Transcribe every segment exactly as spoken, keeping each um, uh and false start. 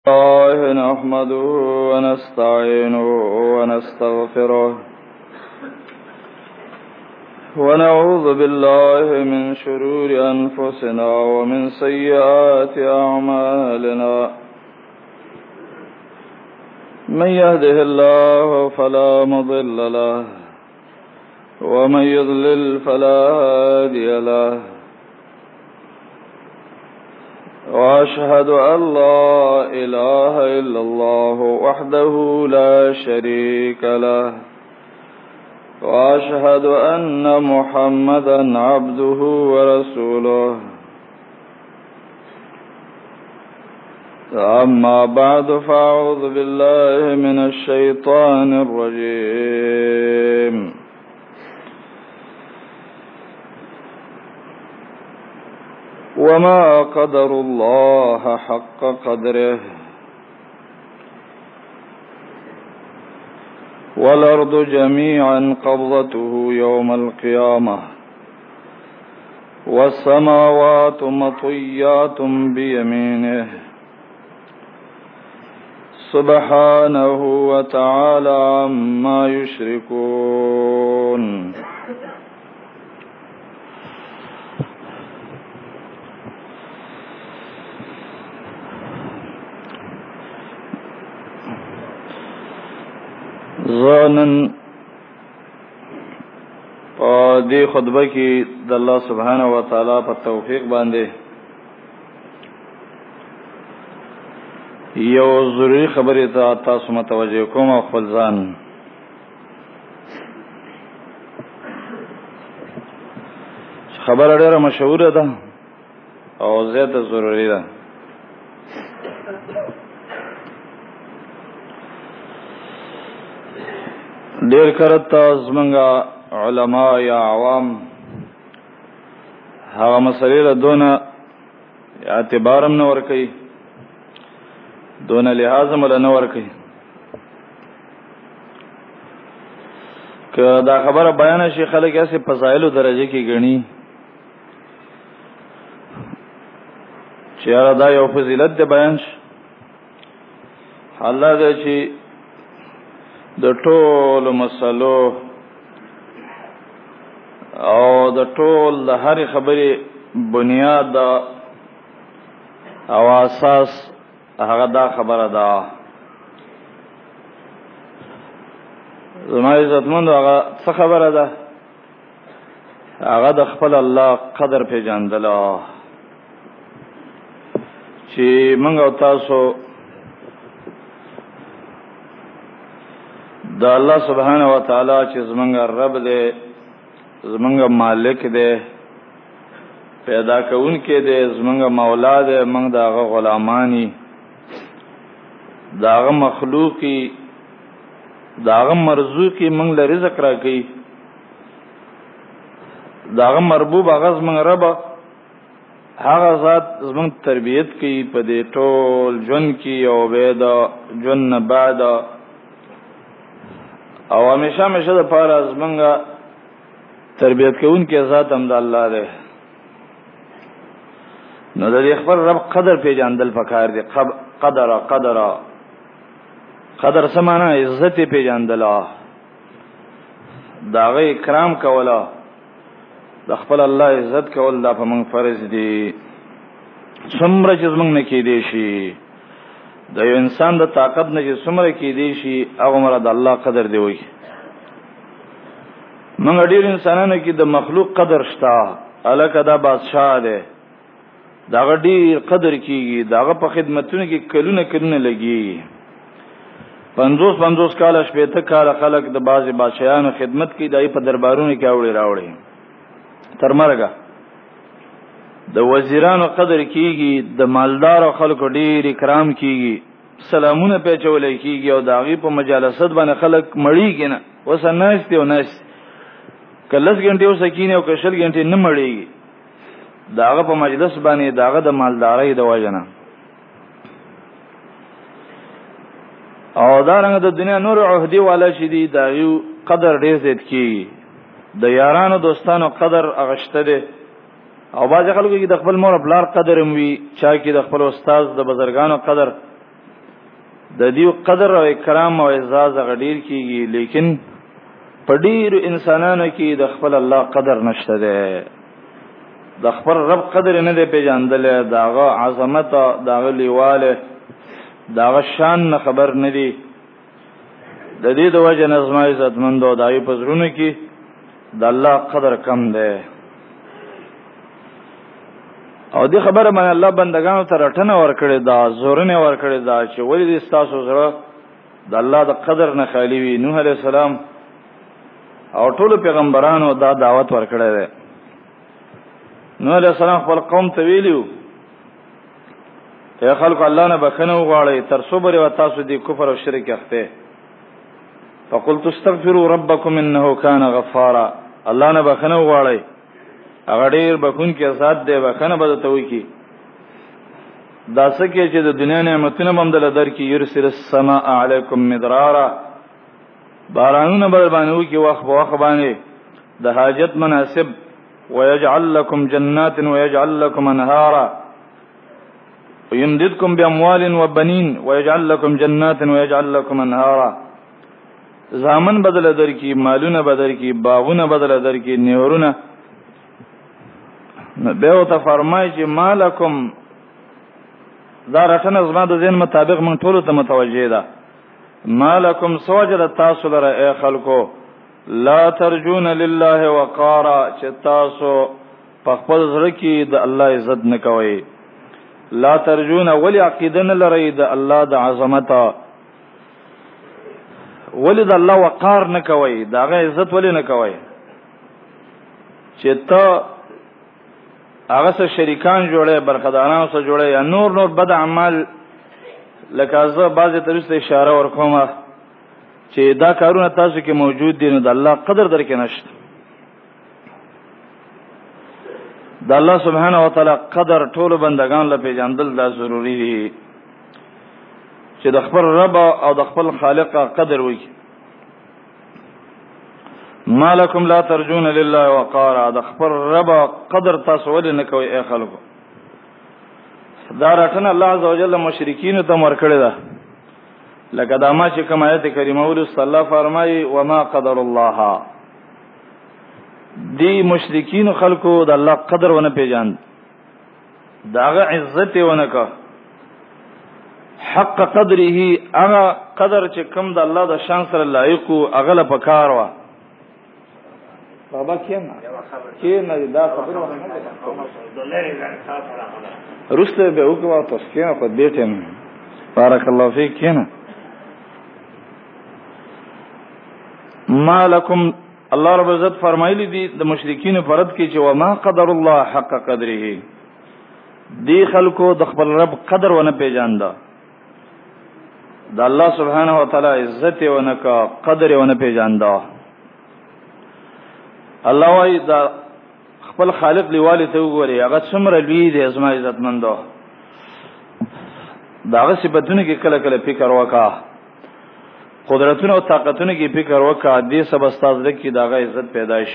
الله نحمده ونستعينه ونستغفره ونعوذ بالله من شرور أنفسنا ومن سيئات أعمالنا من يهده الله فلا مضل له ومن يضلل فلا هادي له وأشهد أن لا إله إلا الله وحده لا شريك له وأشهد أن محمدا عبده ورسوله أما بعد فأعوذ بالله من الشيطان الرجيم وما قدر الله حق قدره والأرض جميعا قبضته يوم القيامة والسماوات مطويات بيمينه سبحانه وتعالى عما يشركون زانن په دې خطبه کې د الله سبحانه و تعالی په توفیق باندې یو ضروري خبره ته تاسو متوجه کوم او خپل ځان خبره ډېره مشهوره ده او زیاته ضروري ده. ډیر کرتا زمنګا علما یا عوام هغه مسلې له دونه اعتبارم نه ور کوي دونه لحاظ مل نه ور کوي که دا خبره بیان شي خلک یې په فضایل درجه کې غني چې دا یو فضیلت دی بیان شي الله دې چې د ټول مسلو او د ټول د هر خبرې بنیاد او اساس هغه دا خبره ده. زما عزتمند هغه څه خبره ده؟ هغه د خپل الله قدر پیژندل چې موږ او تاسو دا الله سبحانه و تعالی چې زمونږ رب دی زمونږ مالک دی پیدا کوونکی دی زمونږ مولا دی موږ داغه غلامانی داغه مخلوقی داغه مرزوقی موږ له رزق راکړي داغه مربوب هغه زمونږ رب هغه ذات زمونږ تربیت کوي په دې ټول ژوند کې او بعد ژوند بعد او همیشه همیشه د پاره از منګه تربیت کوون کې ذات هم د الله دی. نو د خپل رب قدر پیژندل پکار دی. قدر قدر قدر سمانه عزت پیژندل داغه اکرام کولا د خپل الله عزت کول دا په موږ فرض دی. څومره چې موږ نه کې دی شي د یو انسان د طاقت نه چې څومره کې دی شي هغه مر د الله قدر دی وي. موږ ډیر انسانانو کې د مخلوق قدر شته الکه دا بادشاہ دی دا ډیر قدر کیږي داغه په خدمتونو کې کلونه کلونه لګي پنځوس پنځوس کال شپته کال خلک د بعضي بادشاہانو خدمت کوي دای په دربارونو کې اوړي راوړي تر مرګه د وزیرانو قدر کیږي د مالدار خلکو ډیر اکرام کیږي سلامونه په چولې کیږي او داغي په مجالست باندې خلک مړیږي نه وسناستي او ناس کلس غنټه او سکینه او کشل غنټه نه مړیږي داغه په مجلس باندې داغه د مالدارۍ د وجنه او دا رنګ د دنیا نور عہدی والا شدي داغي قدر ډیر زیات کیږي د یارانو دوستانو قدر اغشته دي او باز خلکو کې د خپل مور بلار قدر هم وي، چا کې د خپل استاد د بزرګانو قدر د دې قدر او کرام او عزت غډیر کیږي، لیکن په ډیرو انسانانو کې د خپل الله قدر نشته ده، د خپل رب قدر نه دی پیژندل، داغه عظمت، داغه لیواله، داغه شان نه خبر نه دی. د دې د وجه نظم عزت مندو دای په زړونو کې د الله قدر کم ده. او دې خبره باندې الله بندگانو ته رټنه ورکړي دا، زورنه ورکړي دا چې ولې دې تاسو زړه د الله د قدر نه خالی وي. نوح علیہ السلام او ټول پیغمبرانو دا دعوت ورکړی دی. نوح علیہ السلام خپل قوم ته ویلو ته خلکو الله نه بخنه وغواړي تر صبر او تاسو دې کفر او شرک اخته. فقلت استغفروا ربكم انه كان غفارا، الله نه بخنه وغواړي، هغه ډیر بخون کې ذات دی، بخنه بده ته وکی. دا سکه چې د دنیا نعمتونه بمدل درکې، يرسل السماء علیکم مدرارا، بارانونه بل باندې وکی وخت په وخت باندې د حاجت مناسب، ويجعل لكم جنات ويجعل لكم انهارا ويمددكم باموال وبنين ويجعل لكم جنات ويجعل لكم انهارا. زامن بدل درکې، مالونه بدل کې، باغونه بدل درکې، نهرونه. به او ته فرمایي چې مالکم، دا رټنه زما د ذهن مطابق مونږ ټول ته متوجه ده. مالکم سوجل تاسو لره اے خلکو لا ترجون لله وقارا، چې تاسو په خپل زړه کې د الله عزت نه کوئ. لا ترجون ولی عقیده نه لرئ د الله د عظمت، ولی د الله وقار نه کوئ، داغه عزت ولی نه کوئ چې ته هغه سره شریکان جوړه، برخدارانو سره جوړه، یا نور نور بد اعمال. لکه زه بعضی طرف ته اشاره ورکوم چې دا کارونه تاسو کې موجود دي، نو د الله قدر درکې نشته. د الله سبحانه و تعالی قدر ټول بندگان له پیژندل دا ضروری دي چې د خپل رب او د خپل خالق قدر وکړي. مالکم لا ترجون لله وقارا، د خپل رب قدر تاسو ولې نه کوئ اے خلکو. دا راتنه الله عزوجل مشرکین ته ورکړی ده. لکه دا ما چې کوم آیت کریمه ول صلی الله فرمایي وما قدر الله، دی مشرکین خلکو د الله قدر ونه پیژاند، داغه عزت ونه کا، حق قدره، هغه قدر چې کوم د الله د شان سره لایق او هغه له پکار وا. بابا کینا کینا دا خبره رسته به وکوا تاسو کینا په دې ټیم. بارک الله فیک. کینا مالکم، الله رب عزت فرمایلی دي د مشرکین پرد کې چې وما قدر الله حق قدره، دی خلکو د خپل رب قدر ونه پیژاندا، د الله سبحانه و تعالی عزت ونه کا، قدر ونه پیژاندا. الله وايي دا خپل خالق لیواله ته وګوري، هغه څومره لوی دی، ازما عزت مندو. داغه صفاتونه کې کله کله فکر وکا، قدرتونه او طاقتونه کې فکر وکا، دې سب استاد لکه داغه عزت پیدائش.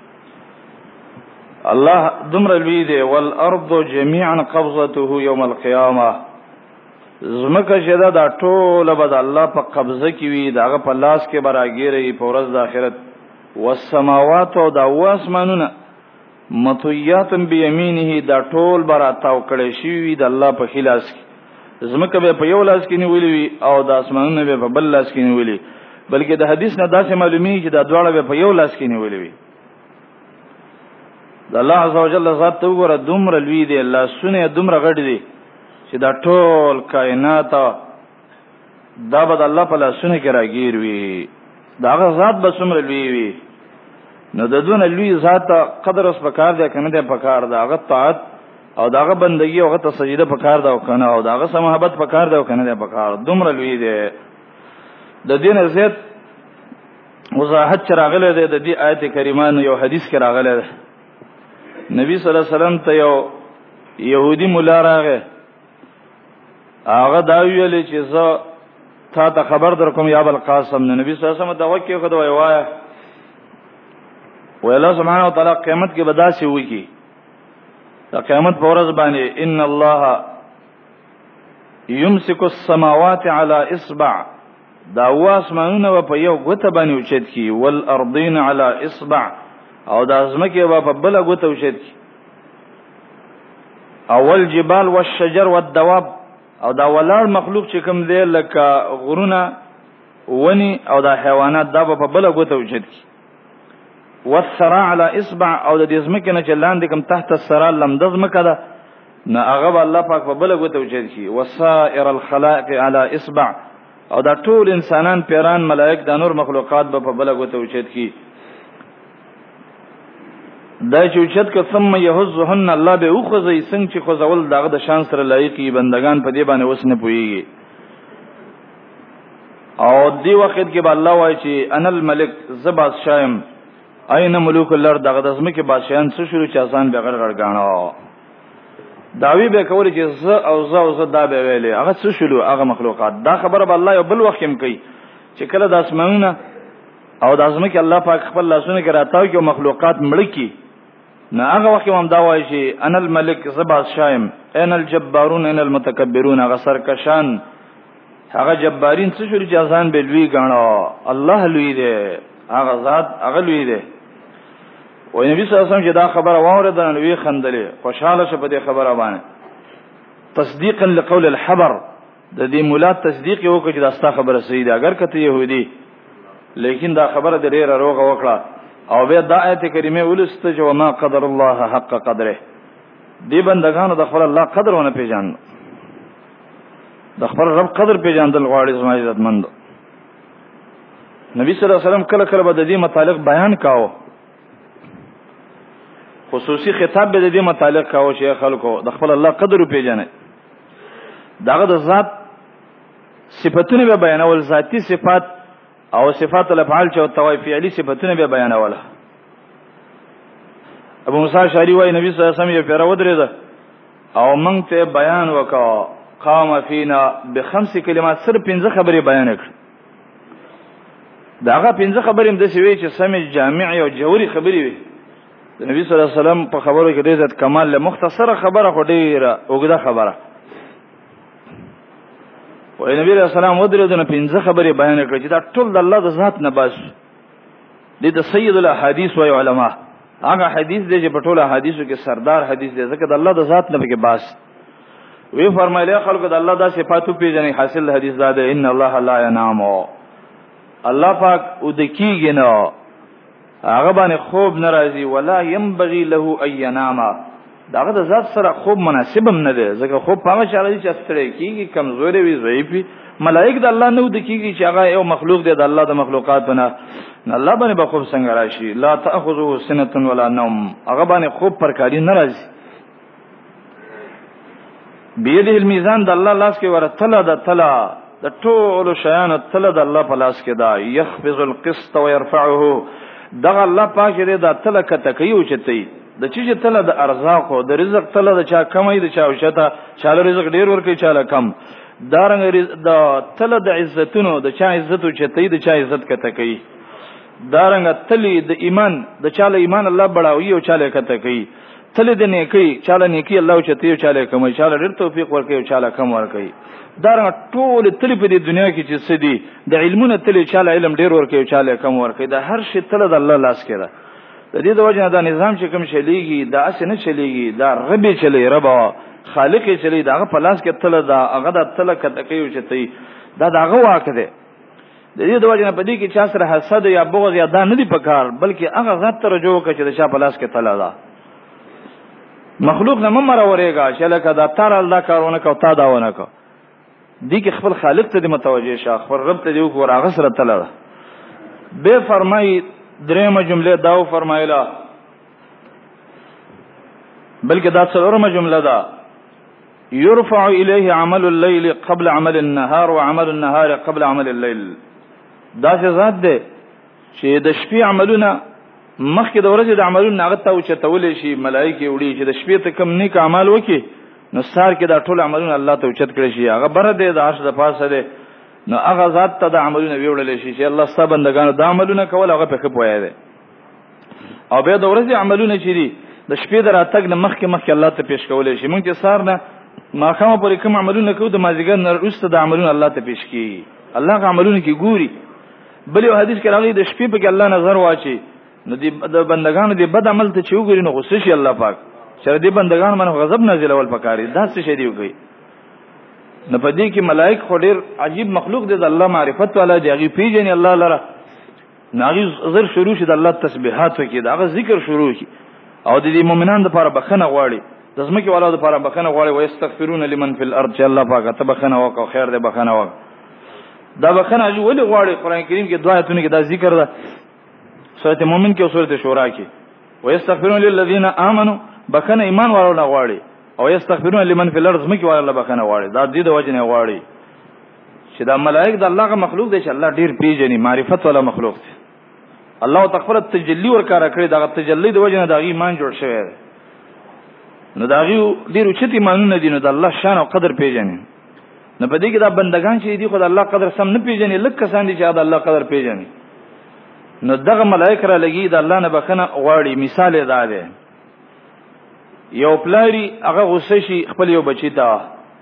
الله دمر لوی دی. والارض جميعا قبضته يوم القيامه، زمکه شدا دا ټول به د الله په قبضه کې وي، داغه په لاس کې براګيري په ورځ د آخرت. والسماوات او دا واسمانونه مطویات بیمینه، دا ټول برا تاو کړي شي وي د الله په خلاص کې. زمکه به په یو لاس کې نیولې وي او د اسمانونو به په بل لاس کې نیولې، بلکې د حدیث نه داسې معلومی چې دا دواړه به په یو لاس کې نیولې وي. د الله عزوجل ذات ته وګوره، دومره لوی دی، الله سونه دومره غړ دی چې دا ټول کائنات دا به د الله په لاسونو کې راګیر وي، داغه ذات به څومره لوی وي. نو د دون لوی ذات قدر اوس پکار دی کنه دی پکار دا، هغه طاعت او داغه بندگی او هغه سجده پکار دا او کنه، او داغه محبت پکار دا او کنه دی پکار، دومره لوی دی. د دین زیات وضاحت چراغله دی د دې آیت کریمه یو حدیث کې راغله ده. نبی صلی الله علیه وسلم ته یو يهودي مولا راغی، هغه دا ویل چې زه تا ته خبر در کوم یا ابو القاسم. نبی صلی الله علیه وسلم دا وکي خو دا وایي و الله سبحانه و تعالی قیامت کې بداسي وږي، دا قیامت په ورځ باندې ان الله یمسک السماوات علی اصبع دا واسمانونه په یو غوته باندې اوچت کی والارضین علی اصبع او د ازمکه په بل غوته اوچت کی اول جبال والشجر والدواب او دا ولار مخلوق چې کوم دی لکه غرونه ونی او دا حیوانات دا په بل غوته اوچت کی والثرى على اصبع او د ازمکه نه چلاند کوم تحت الثرى لمدزمکه ده نه هغه الله پاک په بل غوته اوچت کی وسائر الخلائق على اصبع او دا ټول انسانان پیران ملائک د نور مخلوقات په بل غوته اوچت کی دا چې اوچت ک ثم يهزهن الله به اوخذي څنګه چې خوځول داغه د شان سره لایقي بندگان په دې باندې وسنه پويږي او دی وخت کې به الله وایي چې انا الملک زباد شایم اين ملوک الارض دغه د اسمه کې بادشاہان څه شروع چا ځان به غړ غړ غاڼه داوی به کول چې ز او ز او ز دا به ویلې هغه څه شلو هغه مخلوقات دا خبره به الله یو بل وخت هم کوي چې کله د اسمانونه او د ازمه کې الله پاک خپل لاسونه کې راتاو کې مخلوقات مړ کی نه هغه وخت هم دا وایي چې انا الملک زباد شایم ان الجبارون ان المتکبرون هغه سرکشان هغه جبارین څه شلو چې ځان به لوی غاڼه الله لوی دی هغه ذات هغه لوی دی و نبی صلی الله علیه وسلم چې دا خبره واورده نو وی خندلې خوشاله شه په دې خبره باندې تصدیقا لقول الحبر د دې مولا تصدیق یو کې دا ستا خبره صحیح ده اگر کته يهودي لیکن دا خبره د ډیره روغه وکړه او به دا آیت کریمه ولسته چې وما قدر الله حق قدره دې بندگانو د خپل الله قدر ونه پیژان د خپل رب قدر پیژاندل غواړي زما عزت مند نبی صلی الله علیه وسلم کله کله به د دې متعلق بیان کاوه خصوصي خطاب به د دې متعلق کاوه چې خلکو د خپل الله قدر پیژنه داغه د ذات صفاتونه به بیانول ذاتی صفات او صفات الافعال چې او توای فعلی صفاتونه به بیانول ابو موسی اشعری وايي نبی صلی الله علیه وسلم یې پیرا ودرېده او موږ ته بیان وکاو قام فینا بخمس کلمات سر پنځه خبرې بیان کړ داغه پنځه خبرې هم د سوي چې سمې جامع او جوهري خبرې وي د نبی صلی الله علیه وسلم په خبرو کې ډېر ځات کمال له مختصره خبره خو ډېره وګړه خبره و نبی رسول الله صلی الله علیه وسلم پنځه خبرې بیان کړې چې دا ټول د الله د ذات نه بس دي د سید الاحاديث و علماء هغه حدیث دی چې په ټول احادیثو کې سردار حدیث دی ځکه د الله د ذات نه به بس وی فرمایله خلکو د الله د صفاتو پیژنې حاصل حدیث دا ده ان الله لا ينام الله پاک او د کیږي نه هغه باندې خوب ناراضي ولا ينبغي له ان ينام داغه د ذات سره خوب مناسب هم نه دی ځکه خوب په هغه چاله چې ستړي کیږي کمزوري وي ضعیفي ملائک د الله نه د کیږي چې هغه یو مخلوق دی د الله د مخلوقات نه الله باندې به خوب څنګه راشي لا تاخذه سنه ولا نوم هغه باندې خوب پرکاری ناراضي بيده الميزان د الله لاس کې ورتله د تلا د ټول شیان تله د الله په لاس کې دا يخفض القسط ويرفعه دغه الله پاک دې د تله کته کوي او چتي د چیز تله د ارزاق او د رزق تله د چا کمای د چا اوشته چاله رزق ډیر ورکي چاله کم دارنګ د تله د عزتونو د چا عزت او چتي د چا عزت کته کوي دارنګ تله د ایمان د چاله ایمان الله بڑاوي او چاله کته کوي تله د نیکی چاله نیکی الله او چتي او چاله کم چاله ډیر توفیق ورکي او چاله کم ورکي دارنګ ټول تله په دنیا کې چې سدي د علمونو تله چاله علم ډیر ورکي او چاله کم ورکي د هر شي تله د الله لاس کې ده د دې د وجه دا نظام چې کوم شلیږي دا اس نه شلیږي دا رب چلی رب خالق چلی دا په لاس کې تله دا هغه د تله کته کوي او چتي دا داغه واقع ده د دې د وجه په دې کې چا سره حسد یا بغض یا دا نه دی پکار بلکې هغه ذات ته رجوع کوي چې د شا په لاس کې تله ده مخلوق نه ممر اورېګا چې لکه دا تر الله کارونه کو تا داونه کو دي کې خپل خالق ته متوجه شه خپل رب ته دی کو راغ سره تله ده به فرمای درېمه جمله داو فرمایلا بلکې دا څلورمه جمله ده يرفع اليه عمل الليل قبل عمل النهار وعمل النهار قبل عمل الليل دا څه ذات ده چې د شپې عملونه مخکې د ورځې د عملونه هغه ته اوچتول شي ملائکه وړي چې د شپې ته کم نیک اعمال وکي نو سار کې دا ټول عملونه الله ته اوچت کړی شي هغه بره ده د عرش د پاسه ده نو هغه ذات ته د عملونه ویوړل شي چې الله ستاسو بندگانو د عملونه کول هغه په خپوي ده او به د ورځې عملونه چې دي د شپې دراتګ نه مخکې مخکې الله ته پیش کولې شي مونږ چې سار نه ما کوم پر کوم عملونه کو د مازیګر نه وروسته د عملونه الله ته پیش کی الله غ عملونه کی ګوري. بل یو حدیث کې راغلی د شپې په کې الله نظر واچي نو د بندگانو د بد عمل ته چوغوري نو غصه شي الله پاک شر دې بندگان باندې غضب نازل اول پکاري دا څه شي دی کوي. نو په دې کې ملائک خو ډېر عجیب مخلوق دي د الله معرفت والا دی هغه پیژني الله لره ناغي زر شروع شي د الله تسبیحات وکي دا هغه ذکر شروع شي او د دې مؤمنانو لپاره بخنه غواړي د زمکه والو لپاره بخنه غواړي او استغفرون لمن فی الارض چې الله پاک ته بخنه وکړي خیر دې بخنه وکړي دا بخنه جو ولې غواړي قران کریم کې دعا ایتونه کې دا ذکر ده سورته مؤمن کې او سورته شورا کې ويستغفرون للذین آمنوا بخنه ایمان والو نه غواړي او یستغفرون لمن فی الارض زمکه والو بخنه غواړي دا دې د وجه نه غواړي چې دا ملائک د الله غ مخلوق دي چې الله ډیر پیژني معرفت والا مخلوق دي. الله تکبر تجلی ورکاره کړی دا تجلی د وجه نه د ایمان جوړ شوی دی نو دا غي ډیر اوچت ایمانونه دي نو د الله شان او قدر پیژني. نو په دې کې دا بندگان چې دي خو د الله قدر سم نه پیژني لکه کسان دي چې د الله قدر پیژني نو دغه ملائک را لګي د الله نه بخنه غواړي. مثال دا دی یو پلاری هغه غصه شي خپل یو بچی ته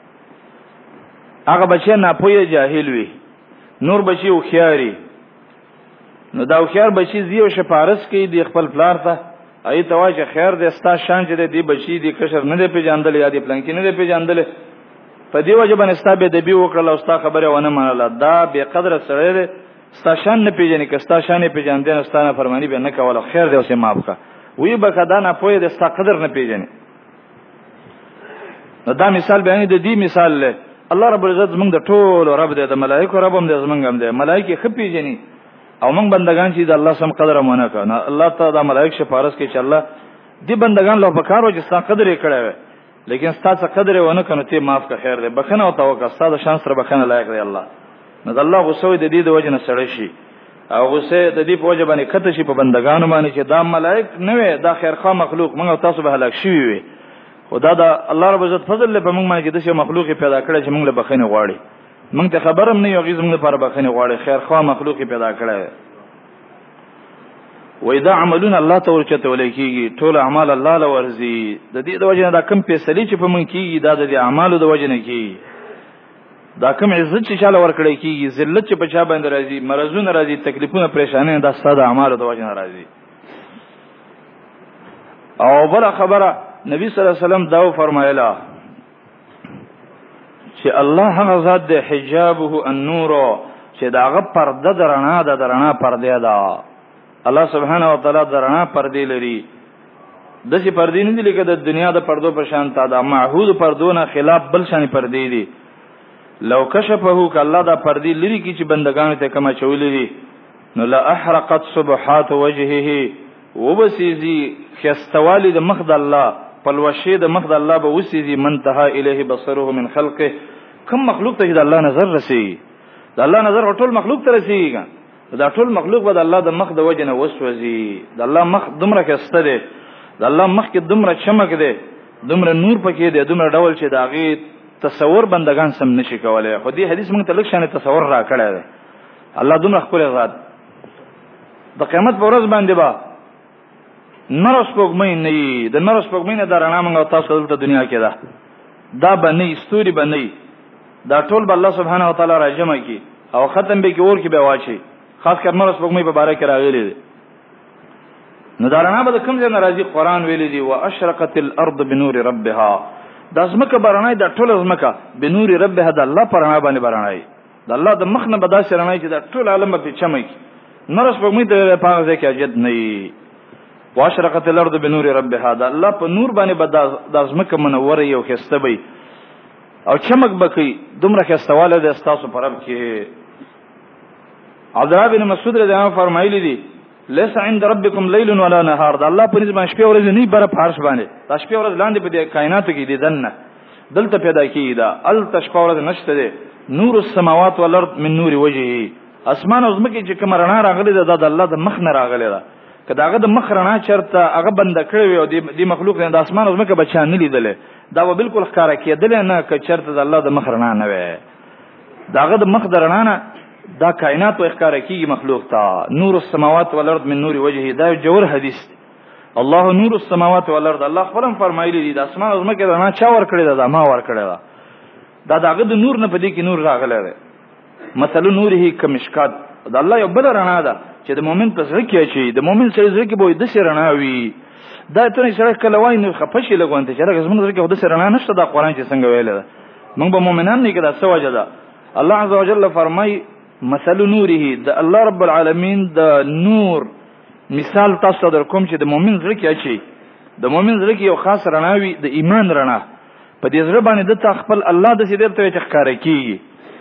هغه بچی نه پوهه جاهل وي نور بچی او خياري نو دا خيار بچی زیو شپارس کوي د خپل پلار ته ای تواجه خیر دې ستا شان چې دې بچی دې کشر نه دې پیژاندل یا دې پلان کې نه دې پیژاندل په دې وجه باندې ستا به دې وکړل او ستا خبره ونه منله دا به قدر سره دې ستا شان نه پیژنې که ستا شان پیژاندې نه ستا نه فرمانی به نه کوله خیر دې اوسه معاف کا وی به کدا نه پوهه دې ستا قدر نه پیژنې. نو دا مثال بیان دي دې مثال له الله رب العزت زمونږ د ټول رب دې د ملائکه رب هم دې زمونږ هم دې ملائکه خپې جنې او موږ بندگان چې د الله سم قدر مونږ کنه الله تعالی د ملائکه شفارس کوي چې الله دې بندگان له پکارو چې ستا قدر یې کړی وي لیکن ستا څخه قدر ونه کنه ته معاف کا خیر دې بخنه او توکل ستا د شان سره بخنه لایق دی الله. نو الله غوسه دې دې د وجه نه سړی شي او غوسه د دې په وجه باندې کته شي په بندگانو باندې چې دا ملائک نه وي دا خیرخوا مخلوق موږ تاسو به هلاک شي وي خدا دا الله رب عزت فضل له موږ باندې د څه مخلوق پیدا کړی چې موږ له بخنه غواړي موږ ته خبرم نه یو غیز موږ لپاره بخنه غواړي خیرخوا مخلوق پیدا کړی و اذا عملون الله تورچته ولیکيږي ټول اعمال الله لورزي د دې د وجه نه دا کم فیصله چې په موږ کېږي دا د اعمالو د وجه نه کېږي دا کم عزت چې شاله ورکړی کېږي ذلت چې په چا باندې راځي مرزونه راځي تکلیفونه پریشانه دا ساده اعمالو د وجه نه راځي. او بل خبره نبی صلی الله علیه وسلم دا فرمایله چې الله هغه ذات د حجابه النور چې داغه پرده درنا ده درنا پرده ده الله سبحانه و تعالی درنا پرده لري د چې پردې نه دي لکه د دنیا د پردو په شان تا ده معهود پردونه خلاف بل شان پردې دي لو کشفه ک الله دا پردې لري کی چې بندگانو ته کما چولې دي نو لا احرقت صبحات وجهه وبسيزي خستوالي د مخد الله پلوشي د مخد الله به وسيزي منتها الیه بصره من خلقه کوم مخلوق ته د الله نظر رسي د الله نظر ټول مخلوق ته رسیږي دا ټول مخلوق به د الله د مخ د وجه نه وسوځي د الله مخ دومره کسته دي د الله مخ کې دومره چمک دي دومره نور پکې دي دومره ډول چې داغي تصور بندگان سم نشي کولای خو دې حدیث موږ ته لږ شانه تصور را کړی دی الله دومره خپل ذات د قیامت پر ورځ باندې با نرس پوګمې نه د نرس پوګمې نه درانه موږ تاسو ته دنیا کې ده دا باندې استوري باندې دا ټول به الله سبحانه و تعالی راجمع کی او ختم به کې اور کې به واچي خاص کر نرس پوګمې په باره کې راغلي دي نو درانه به کوم ځای ناراضي قران ویلي دي واشرقت الارض بنور ربها د ازمکه برانای د ټول ازمکه بنور ربها د الله پرانای باندې برانای د الله د مخ نه بداسه رانای چې د ټول عالم په چمک نرس پوګمې د پاغه ځای کې اجد نه واشرقت الارض بنور ربها دا الله په نور باندې بد د ازمکه منور یو خسته وي او چمک بکی دومره خستواله د استاسو پرب کې عبد الله بن مسعود رضی الله عنه فرمایلی دي ليس عند ربكم ليل ولا نهار دا الله په نسبت شپه ورځ نه بر فارش باندې دا شپه ورځ لاندې په کائنات کې دي دنه دلته پیدا کیدا ال تشپه ورځ نشته دي نور السماوات والارض من نور وجهه اسمان او زمکه چې کوم رڼا راغلي ده د الله د مخ نه راغلي ده کله هغه د مخ رڼا چرته هغه بند کړی او د مخلوق نه د اسمان او زمکه بچا نه لیدل دا و بالکل ښکارا کېدل نه ک چرته د الله د مخ رڼا نه وي داغه د مخ رڼا نه دا کائنات او ښکارا کیږي مخلوق ته نور السماوات والارض من نور وجهه دا جوړ حدیث الله نور السماوات والارض، الله خپل فرمایلی دي د اسمان او زمکه رڼا چا ور کړی دا ما ور کړی دا دا دغه د نور نه پدې کې نور راغلی دی. مثل نوره کمشکات، دا الله یو بل رڼا ده چې د مؤمن په زړه کې شي، د مؤمن سره زړه کې به د سر رڼا وي. دا ته نه سره کله وای نو خپشي لګونته چې راګه زموږ زړه کې د سر رڼا نشته. دا قرآن چې څنګه ویل ده موږ به مؤمنان نه کړه سوجه ده. الله عز وجل فرمای مثل نوره، د الله رب العالمین د نور مثال تاسو در کوم چې د مؤمن زړه کې اچي، د مؤمن زړه کې یو خاص رڼا وي، د ایمان رڼا په دې زړه باندې د خپل الله د سیدر ته ښکار کیږي،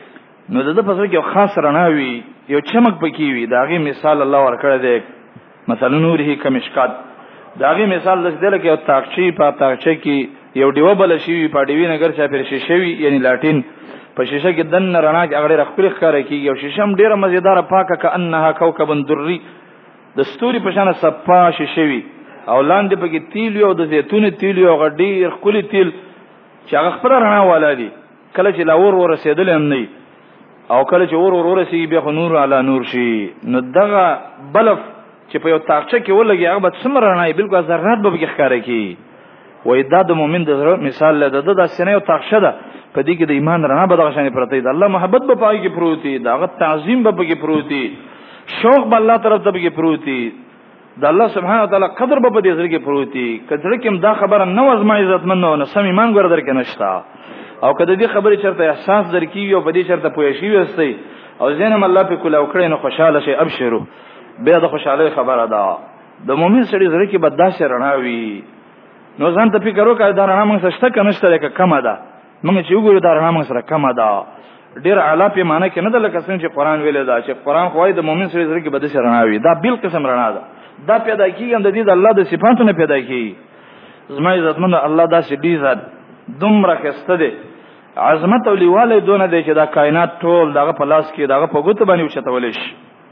نو د په زړه کې یو خاص رڼا وي، یو چمک پکې وي. دا غي مثال الله ورکړی دی. مثل نوره کمشکات، دا غي مثال د دې لکه یو تاقچی په تاقچه کې یو دیو بل شي په دیوی نګر چا پر شیشه وي، یعنی لاټین په شیشه کې دن رڼا هغه خپل ښکار کیږي. او شیشه هم ډیره مزیدار پاکه کانها کوكب دري، د ستوري په شان صفا شیشه وي، او لاندې پکې تیل یو د زیتون تیل یو غډیر خولي تیل چې هغه خپل رڼا ولادي. کله چې لاور ورسېدل هم نه، او کله چې ور ور ورسېږي بیا نور علی نور شي. نو دغه بلف چې په یو تاقچه کې ولګي هغه به څومره رڼا بالکل ذرات به کې ښکار کوي. وای دا د مؤمن د مثال له د د سینې او تاقچه ده، په دې کې د ایمان رڼا به دغه شان پرته ده. الله محبت به پای کې پروتي، دغه تعظیم به پکې پروتي، شوق به الله طرف ته پکې پروتي، د الله سبحانه وتعالى قدر به په دې ځای کې پروتي. کله چې دا خبره نه وزما عزت مند نو سم ایمان ګور درکې نشتا، او کله دې خبره چرته احساس درکې او په دې چرته پوي شي وستي او زینم الله په کله وکړي نو خوشاله شي. ابشرو بیا د خوشاله خبره ده. د مؤمن سړي زړه کې بداسه رڼا وي، نو ځان ته فکر وکړه دا رڼا موږ سره کنه شته که کمه ده. موږ چې وګورو دا رڼا موږ سره کمه ده، ډیر اعلی په معنی کې نه ده لکه څنګه چې قرآن ویل دا چې قرآن خوای د مؤمن سړي زړه کې بداسه رڼا وي. دا بل قسم رڼا ده، دا پیدا کیږي د دې د الله د صفاتونو پیدا کیږي. زما عزتمن الله دا چې دې ذات دومره کسته ده، عظمت او لیواله دونه دی چې دا کائنات ټول دغه په لاس کې دغه په ګوت باندې وشتول شي.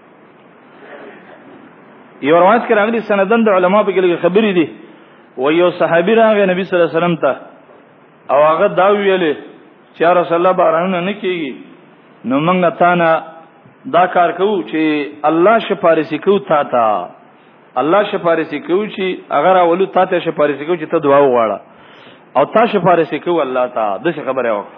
یو روایت کې راغلي سندن د علما په کې خبرې دي، و یو صحابي راغی نبی صلی الله علیه وسلم ته او هغه دا ویلې چې رسول الله بارانه نه کیږي، نو موږ ته نه دا کار کوو چې الله شفارسی کوو تا ته، الله شفارسی کوو چې اگر اولو تا ته شفارسی کوو چې ته دعا وغواړه، او تا شفارسی کوو الله ته. د څه خبره وکړه؟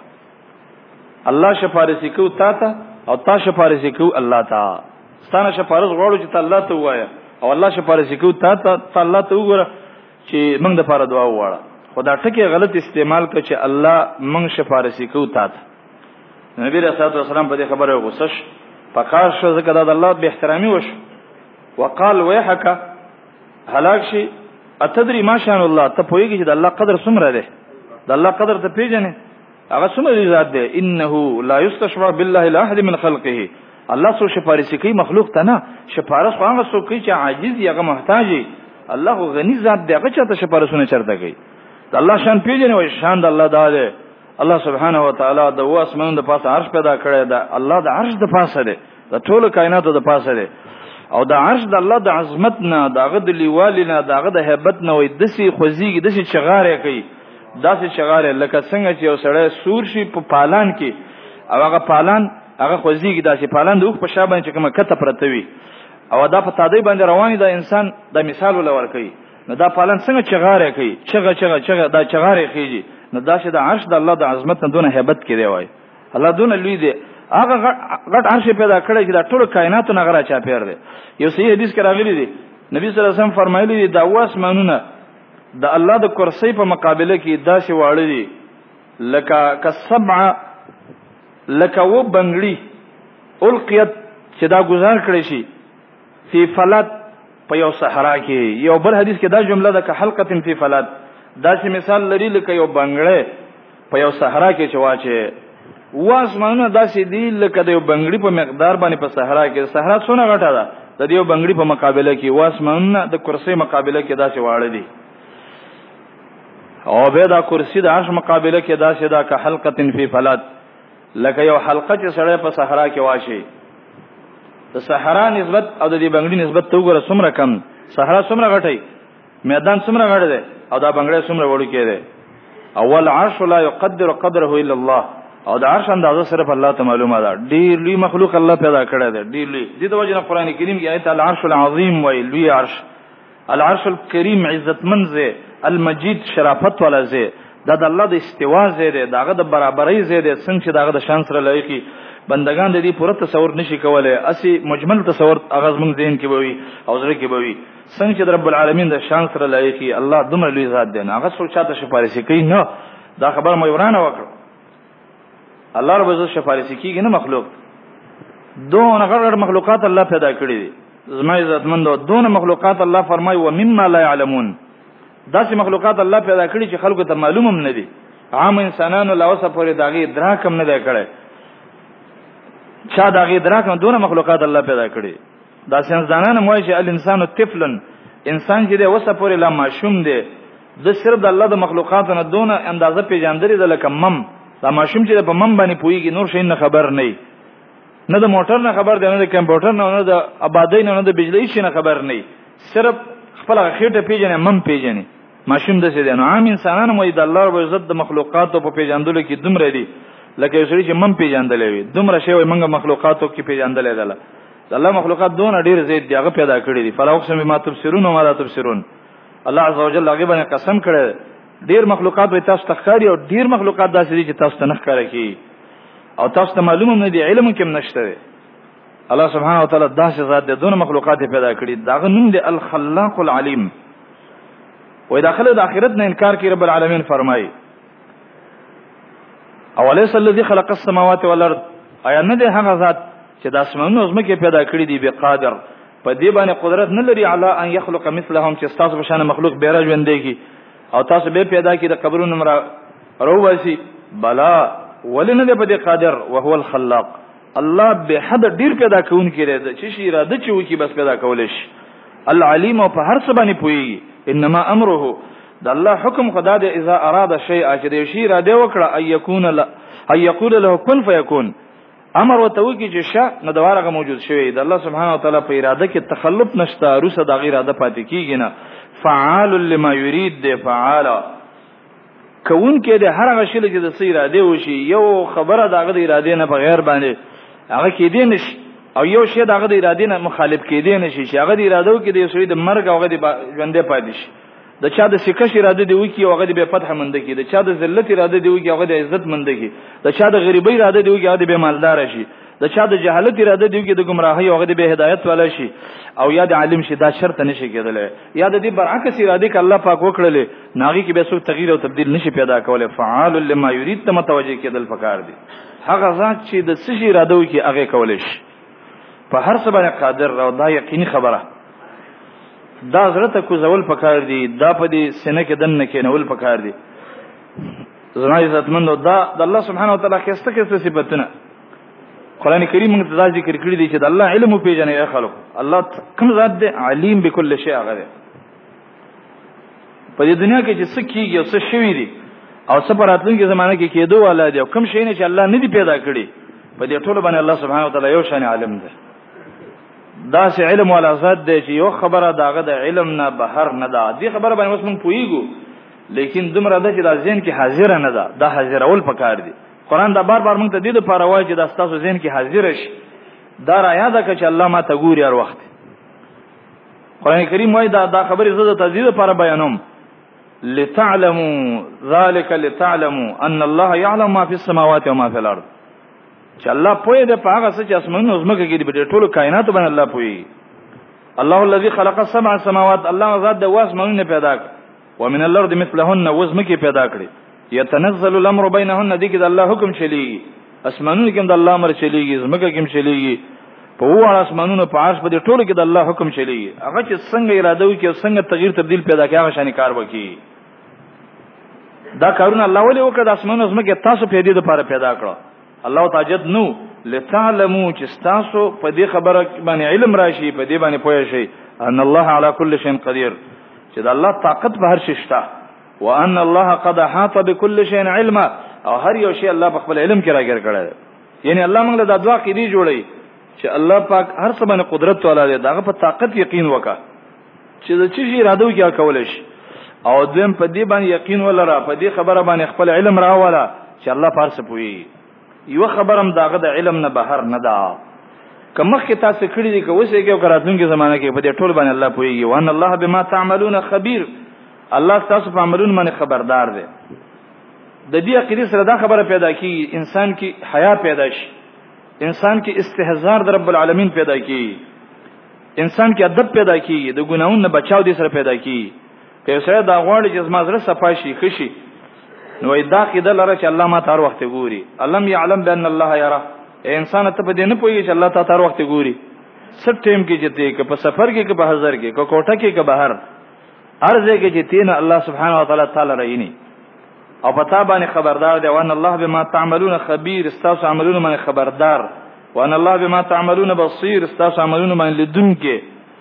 الله شفارسی کوو تا ته او تا شفارسی کوو الله ته. ستانه شفارس غواړو چې ته الله ته وایې، او الله شفارسی کوو تا ته ته الله ته وګوره چې موږ د لپاره دعا وغواړه. خدا ټکی غلط استعمال کړ چې الله موږ شفارسی کوو تا ته. نبی رسول الله صلی الله علیه وسلم په دې خبره غوسه شو، پکار شو ځکه د الله به احترامي وشو. وقال ويحك هلاك شي اتدري ما شان الله، ته پوهیږي چې د الله قدر څومره ده، د الله قدر ته پیژنې هغه څومره ذات ده. انه لا يستشفع بالله لاحد من خلقه، الله سو شفارسی کوي مخلوق ته نه، شفارس خو هغه سو کوي چې عاجز یې، هغه محتاج یې. الله غنی ذات دی، هغه چاته شفارسونه چرته کوي. د الله شان پیژنې او شان د الله دا ده. الله سبحانه و تعالی د واسمنو د پاسه عرش پیدا کړی ده، الله د عرش د پاسه ده، د ټولو کائناتو د پاسه ده، او د عرش د الله د عظمت نه، داغه د لیوال نه، داغه د hebat نه وي دسي خوځيږي، دسي چغاره کوي، داسې چغاره لکه څنګه چې یو سړی سور شي په پالان کې، او هغه پالان هغه خوځيږي، داسې پالان د اوخ په شابه چې کومه کته پرته وي او دا په تادی باندې رواني دا انسان د مثال ولور کوي. نو دا پالان څنګه چغاره کوي، چغه چغه چغه دا چغاره کوي. نو دا چې د عرش د الله د عظمت نه دونه hebat کې دی، وای الله دونه لوی دی. هغه غټ عرش پیدا کړی چې دا ټول کائنات نه غره چا پیر دی. یو صحیح حدیث کې راغلی دی، نبی صلی الله علیه وسلم فرمایلی دی دا واسمانونه د الله د کرسی په مقابله کې داسې واړه دي لکه کسبع لکه و بنگړي القیت چې دا گزار کړی شي فی فلات په یو صحرا کې. یو بل حدیث کې دا جمله ده که حلقه فی فلات، داسې مثال لري لکه یو بنگړی په یو صحرا کې چواچه. واسمانونه داسې دی لکه د یو بنگړي په مقدار باندې په صحرا کې. صحرا څونه غټه ده، د دې یو بنگړي په مقابله کې واسمانونه د کرسی مقابله کې داسې واړه دي، او به دا کرسی د عرش مقابله کې داسې دا که حلقه فی فلات، لکه یو حلقه چې سړی په صحرا کې واشي. د صحرا نسبت او د دې بنگړي نسبت ته وګوره څومره کم. صحرا څومره غټي، میدان څومره غټ دی، او دا بنگړي څومره وړو کې دی. اول عرش لا يقدر قدره الا الله، او د عرش اندازه صرف الله ته معلومه ده. ډیر لوی مخلوق الله پیدا کړی دی، ډیر لوی. دې د وجه نه قران کریم کې آیت العرش العظیم وایي، لوی عرش العرش الکریم عزت منزه، المجید شرافت ولا زه، دا د الله د استوا زه ده، داغه د برابرۍ زه ده، څنګه چې داغه د شان سره لایقي بندگان د دې پوره تصور نشي کولای، اسی مجمل تصور اغاز مونږ ذهن کې بوي او زړه کې بوي، څنګه چې رب العالمین د شان سره لایقي الله دومره لوی ذات دی، هغه څو چاته شفارسي کوي نه، دا خبر مې ورانه وکړه. الله رب عزت شفارسي کوي نه مخلوق، دون غیر مخلوقات الله پیدا کړی دي، زما عزت مند دون مخلوقات الله فرمای و مما لا يعلمون، داسې مخلوقات الله پیدا کړی چې خلکو ته معلوم هم نه دي، عام انسانانو لا اوسه پورې داغي ادراک هم نه دی کړی، چا داغي ادراک هم دون مخلوقات الله پیدا کړی. دا سنځدانان موایي چې الانسان طفلن، انسان چې دی اوسه پورې لا معشوم دی، د صرف د الله د مخلوقاتو نه دون اندازه پیژندري د لکه مم، دا معشوم چې په مم باندې پويږي نور شي نه خبر نه، نه د موټر نه خبر دی، نه د کمپیوټر نه، نه د آبادی نه، نه د بجلی شي نه خبر نه، صرف خپل خېټه پیژنې مم پیژنې معشوم د څه دی. نو عام انسانانو موږ د الله رب عزت د مخلوقاتو په پیژندلو کې دومره دي لکه یو سړي چې مم پیژندلې وي، دومره شی وي موږ مخلوقاتو کې پیژندلې ده. الله مخلوقات دون ډیر زید دی هغه پیدا کړی دي، فلا اقسم بما تبصرون وما لا تبصرون، الله عز وجل هغه باندې قسم کړی ډیر مخلوقات به تاسو تخکاری او ډیر مخلوقات داسې دي چې تاسو ته نه ښکاري کی او تاسو ته معلومه نه دي، علم کې نشته. الله سبحانه و تعالی داسې ذات دی دون مخلوقات پیدا کړی، داغه نوم دی الخلاق العلیم. وې داخله د آخرت نه انکار کوي رب العالمین فرمایي اوليس الذي خلق السماوات والارض، آیا نه دی هغه ذات چې د اسمانونو زمکه پیدا کړی دی بقادر، په دې باندې قدرت نه لري علی ان يخلق مثلهم، چې تاسو بشانه مخلوق بیره ژوندېږي او تاسو به پیدا کړي د قبرونو مرا رواسي، بلا ولنه دی په دې قادر وهو الخلاق، الله به حد ډیر پیدا کون کړي چې شي اراده چې وکی بس پیدا کول شي، العلیم او په هر څه باندې پوي، انما امره د الله حکم خدا دې اذا اراد شيئا چې دې شي اراده وکړه اي يكون لا اي يقول له كن فيكون، امر وتوکي چې شا نو دوارغه موجود شوی د الله سبحانه و تعالی په اراده کې تخلف نشته، روسه د غیر اراده پاتې کیږي نه، فعال لما يريد دې فعال کون کې د هر هغه شی چې د سې اراده وشي، یو خبره دغه د اراده نه بغیر باندې هغه کې دي نشي، او یو شی دغه د اراده نه مخالف کې دي نشي چې هغه د اراده کې د سړي د مرګ او هغه د ژوندې پاتې شي، د چا د سکش اراده دی وکي او هغه د فتح مند کی، د چا د ذلت اراده دی وکي هغه د عزت مند کی، د چا د غریبی اراده دی وکي هغه د مالدار شي، د چا د جهالت اراده دی وکي د گمراهی او هغه د هدایت والا شي، او یا د عالم شي، دا شرط نشي کېدلی، یا د دې برعکس اراده ک الله پاک وکړلې ناغي کې به څو تغییر او تبديل نشي پیدا کولای، فعال لما يريد ته متوجه کېدل فکار دي، هغه ذات چې د سشي اراده وکي هغه کولای شي په هر څه باندې قادر، او دا یقیني خبره دا زړه ته کوزول پکار دي، دا په دې سینه کې دنه کې نول پکار دي. زما عزت مند دا د الله سبحانه و تعالی خسته خسته صفاتونه قران کریم موږ ته ذکر کړی دي چې د الله علم پیژنې خلق، الله کوم ذات دی علیم بكل شیء، هغه په دې دنیا کې چې څه کیږي او څه شوی دي او څه پراتلونکي زمانه کې کېدو والا دي او کوم شی نه چې الله نه دی پیدا کړی، په دې ټول باندې الله سبحانه و تعالی یو شان عالم دی. دا سه علم ولا ذات دی چې یو خبره داغه د علم نه بهر نه ده، دې خبره باندې اوس مونږ پوېګو، لیکن دومره ده چې دا ذهن کې حاضر نه ده، دا حاضر اول پکار دي. قران دا بار بار مونږ ته دې د پاره وایي چې دا تاسو ذهن کې حاضر شي، دا را یاد کړئ چې الله ما ته ګوري هر وخت. قران کریم وایي دا دا خبره زده تزيد لپاره بیانوم، لتعلموا ذلك لتعلموا ان الله يعلم ما في السماوات وما في الارض، چې الله پوهه ده په هغه څه چې اسمانونو زمکه کې دي، ټول کائنات باندې الله پوهه. الله الذي خلق السبع سماوات، الله ذات د واسمانونه پیدا کړ، ومن الارض مثلهن، وزمکه پیدا کړې، يتنزل الامر بينهن، دي کې د الله حکم چلیږي، اسمانونو کې د الله امر چلیږي، زمکه کې چلیږي، په وړ اسمانونو په عرش په دې ټولو کې د الله حکم چلیږي، هغه چې څنګه اراده وکړي او څنګه تغییر تبديل پیدا کړي هغه شان کار وکړي. دا کارونه الله ولې وکړ؟ د اسمانونو زمکه تاسو په دې لپاره پیدا کړو، الله تعجد نو لتعلموا چې تاسو په دې خبره باندې علم راشي، په دې باندې پوه شئ ان الله على كل شيء قدير، چې د الله طاقت په هر شي شته، وان الله قد احاط بكل شيء علما، او هر یو شی الله په خپل علم کې راګر کړی، یعنی الله موږ له دعا کې دی جوړي چې الله پاک هر څه باندې قدرت والا دی، داغه په طاقت یقین وکړه چې د چی شي اراده وکړي کولای شي، او دیم په دې باندې یقین ولرا، په دې خبره باندې خپل علم راواله چې الله پارس پوي، یو خبرم داغه د علم نه بهر نه ده. کمخ کې تاسو کړی دي که اوسې کې او کراتونکو زمانہ کې په دې ټول باندې الله پوهیږي وان الله بما تعملون خبير الله تاسو په عملونو باندې خبردار دی د دې عقیده سره دا خبره پیدا کی انسان کې حیا پیدا شي انسان کې استهزار د رب العالمین پیدا کی انسان کې ادب پیدا کی د ګناہوں نه بچاو دي سره پیدا کی که سره دا غوړ چې زما زړه صفای شي خشي نو دا عقیده لره چې الله ما تار وخت ګوري علم يعلم بان الله يرى انسان ته په دې نه پوهیږي چې الله تعالی تار وخت ګوري سب ټیم کې چې ته که په سفر کې که په حضر کې که کوټه کې که بهر ارزه کې چې تین الله سبحانه و تعالی تعالی رہینی او پتا باندې خبردار دی وان الله بما تعملون خبير استاس عملون باندې خبردار وان الله بما تعملون بصير استاس عملون باندې لدونکې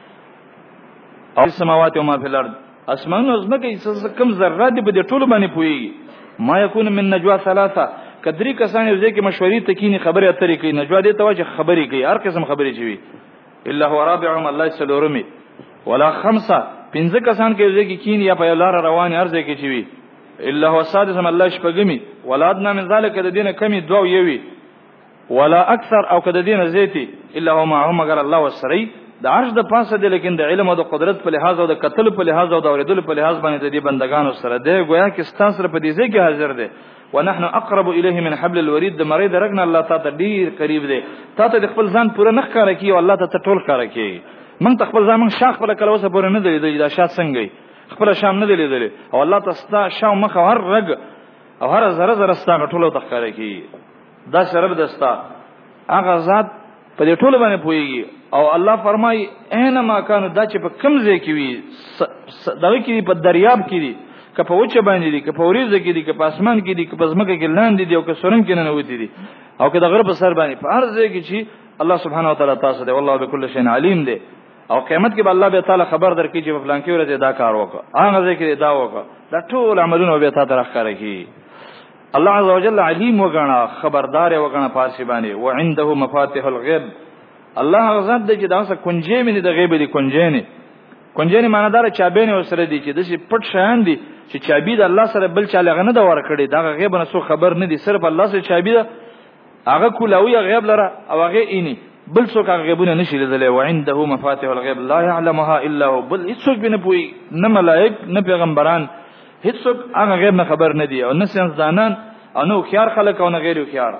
او السماوات و ما في الارض اسمان او زمکه کم ذرات په دې ټول باندې پوي ما يكون من نجوا ثلاثه کدری کسان یو ځکه مشورې تکینی خبره اترې کوي نجوا دې توجه خبرې کوي هر قسم خبرې چوي الا هو رابعهم الله سلورمي ولا خمسه پنځه کسان کې یو ځکه کینی یا په لار روان هر ځکه چوي الا هو سادسهم الله شپږمی ولادنا من ذلك د دینه کمی دوه یوي ولا اکثر او کده دینه زیتی الا هو معهم مگر الله وسری د عرش د پاسه دی لیکن د علم او د قدرت په لحاظ او د قتل په لحاظ او د اوریدل په لحاظ باندې د دې بندگانو سره دی گویا کې ستاسو سره په دې ځای کې حاضر دی ونحن اقرب الیه من حبل الورید د مری درغنا الله تعالی ډیر قریب دی تاسو د خپل ځان پوره نخ کار کوي او الله ته ټول کار کوي من خپل ځان شاخ په کله وسه پوره نه دی دا شات څنګه خپل شام نه دی لیدل او الله تاسو شاو مخ هر رګ او هر زره زره ستاسو ټولو تخکاره کوي دا شرب دستا هغه ذات په دې ټول باندې پويږي او الله فرمای اینما کانو دا چې په کم ځای کې وي دغه کې په دریاب کې دي که په وچه باندې دي که په اوریزه کې دي که په اسمان کې دي که په ځمکه کې لاندې دي او که سورن کې نه وتی دي او که د غرب سر باندې په هر ځای کې چې الله سبحانه و تعالی تاسو دی والله بكل شيء علیم دی او قیامت کې به الله به تعالی خبر درکړي چې په پلان کې ورته دا کار وکړه هغه ځای کې دا وکړه دا ټول عملونه به تاسو راخاره کی الله عز وجل علیم وګڼه خبردار وګڼه پارسی باندې وعنده مفاتيح الغيب الله غزاد د چې دا څه کنجې مې د غیب دي کنجې نه کنجې نه معنی دار چابې نه وسره دي چې د شي پټ شان دي چې چابې د الله سره بل چا لغنه د ور کړی دا غیب نه څو خبر نه دي صرف الله سره چابې ده هغه کولاوی غیب لره او هغه اینی بل څوک هغه غیبونه نشي لیدل وعنده مفاتيح الغيب لا يعلمها الا هو بل هیڅوک به نه پوي نه ملائک نه پیغمبران هیڅوک هغه غیب نه خبر نه دي او نه سنځدانان او نو خيار خلق او نه غیر خيار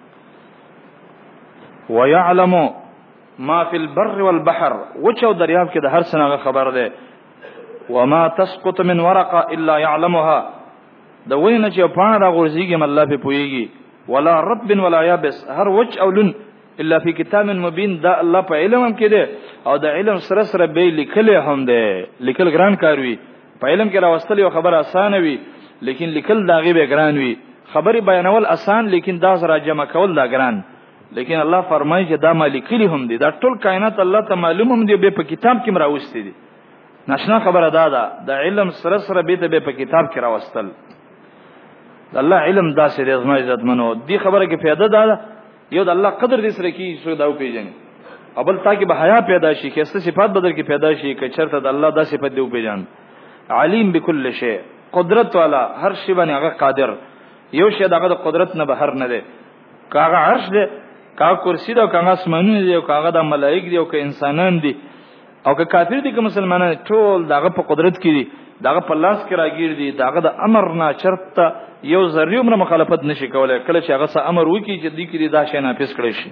ويعلم ما في البر والبحر وچو دریاب کې د هر څه خبر ده وما تسقط من ورقه الا يعلمها د وینه چې پاڼه راغورځيږي الله په پويږي ولا رطب ولا يابس هر وچ او لن الا في كتاب مبين دا الله په علم کې ده او د علم سره سره به لیکل هم ده لیکل ګران کار وي په علم کې راوستل یو خبر آسان وي لیکن لیکل دا غیب ګران وي خبري بیانول آسان لیکن دا سره جمع کول دا ګران لیکن الله فرمایي چې دا مالکلی هم دي دا ټول کائنات الله ته معلوم هم دي به په کتاب کې مراوستي دي ناشنا خبره دا ده د علم سره سره به ته په کتاب کې راوستل الله علم داسې د ازما عزت منو دی خبره کې پیدا ده یو د الله قدر دې سره کې څو دا پیژني اول تاکي به حیا پیدا شي کې ست صفات بدل کې پیدا شي کې چرته د الله داسې په دې پیژن علیم بكل شی قدرت والا هر شی باندې هغه قادر یو شی دغه د قدرت نه بهر نه دی کاغه عرش دی کاغه کرسی دی او کاغه اسمانونه دی او کاغه د ملائک دی او که انسانان دي او که کافر دي که مسلمانان ټول دغه په قدرت کې دي دغه په لاس کې راګیر دي دغه د امر نه چرته یو ذریعہ عمر مخالفت نشي کولای کله چې هغه سره امر وکي چې دې کې دا شی نافذ کړی شي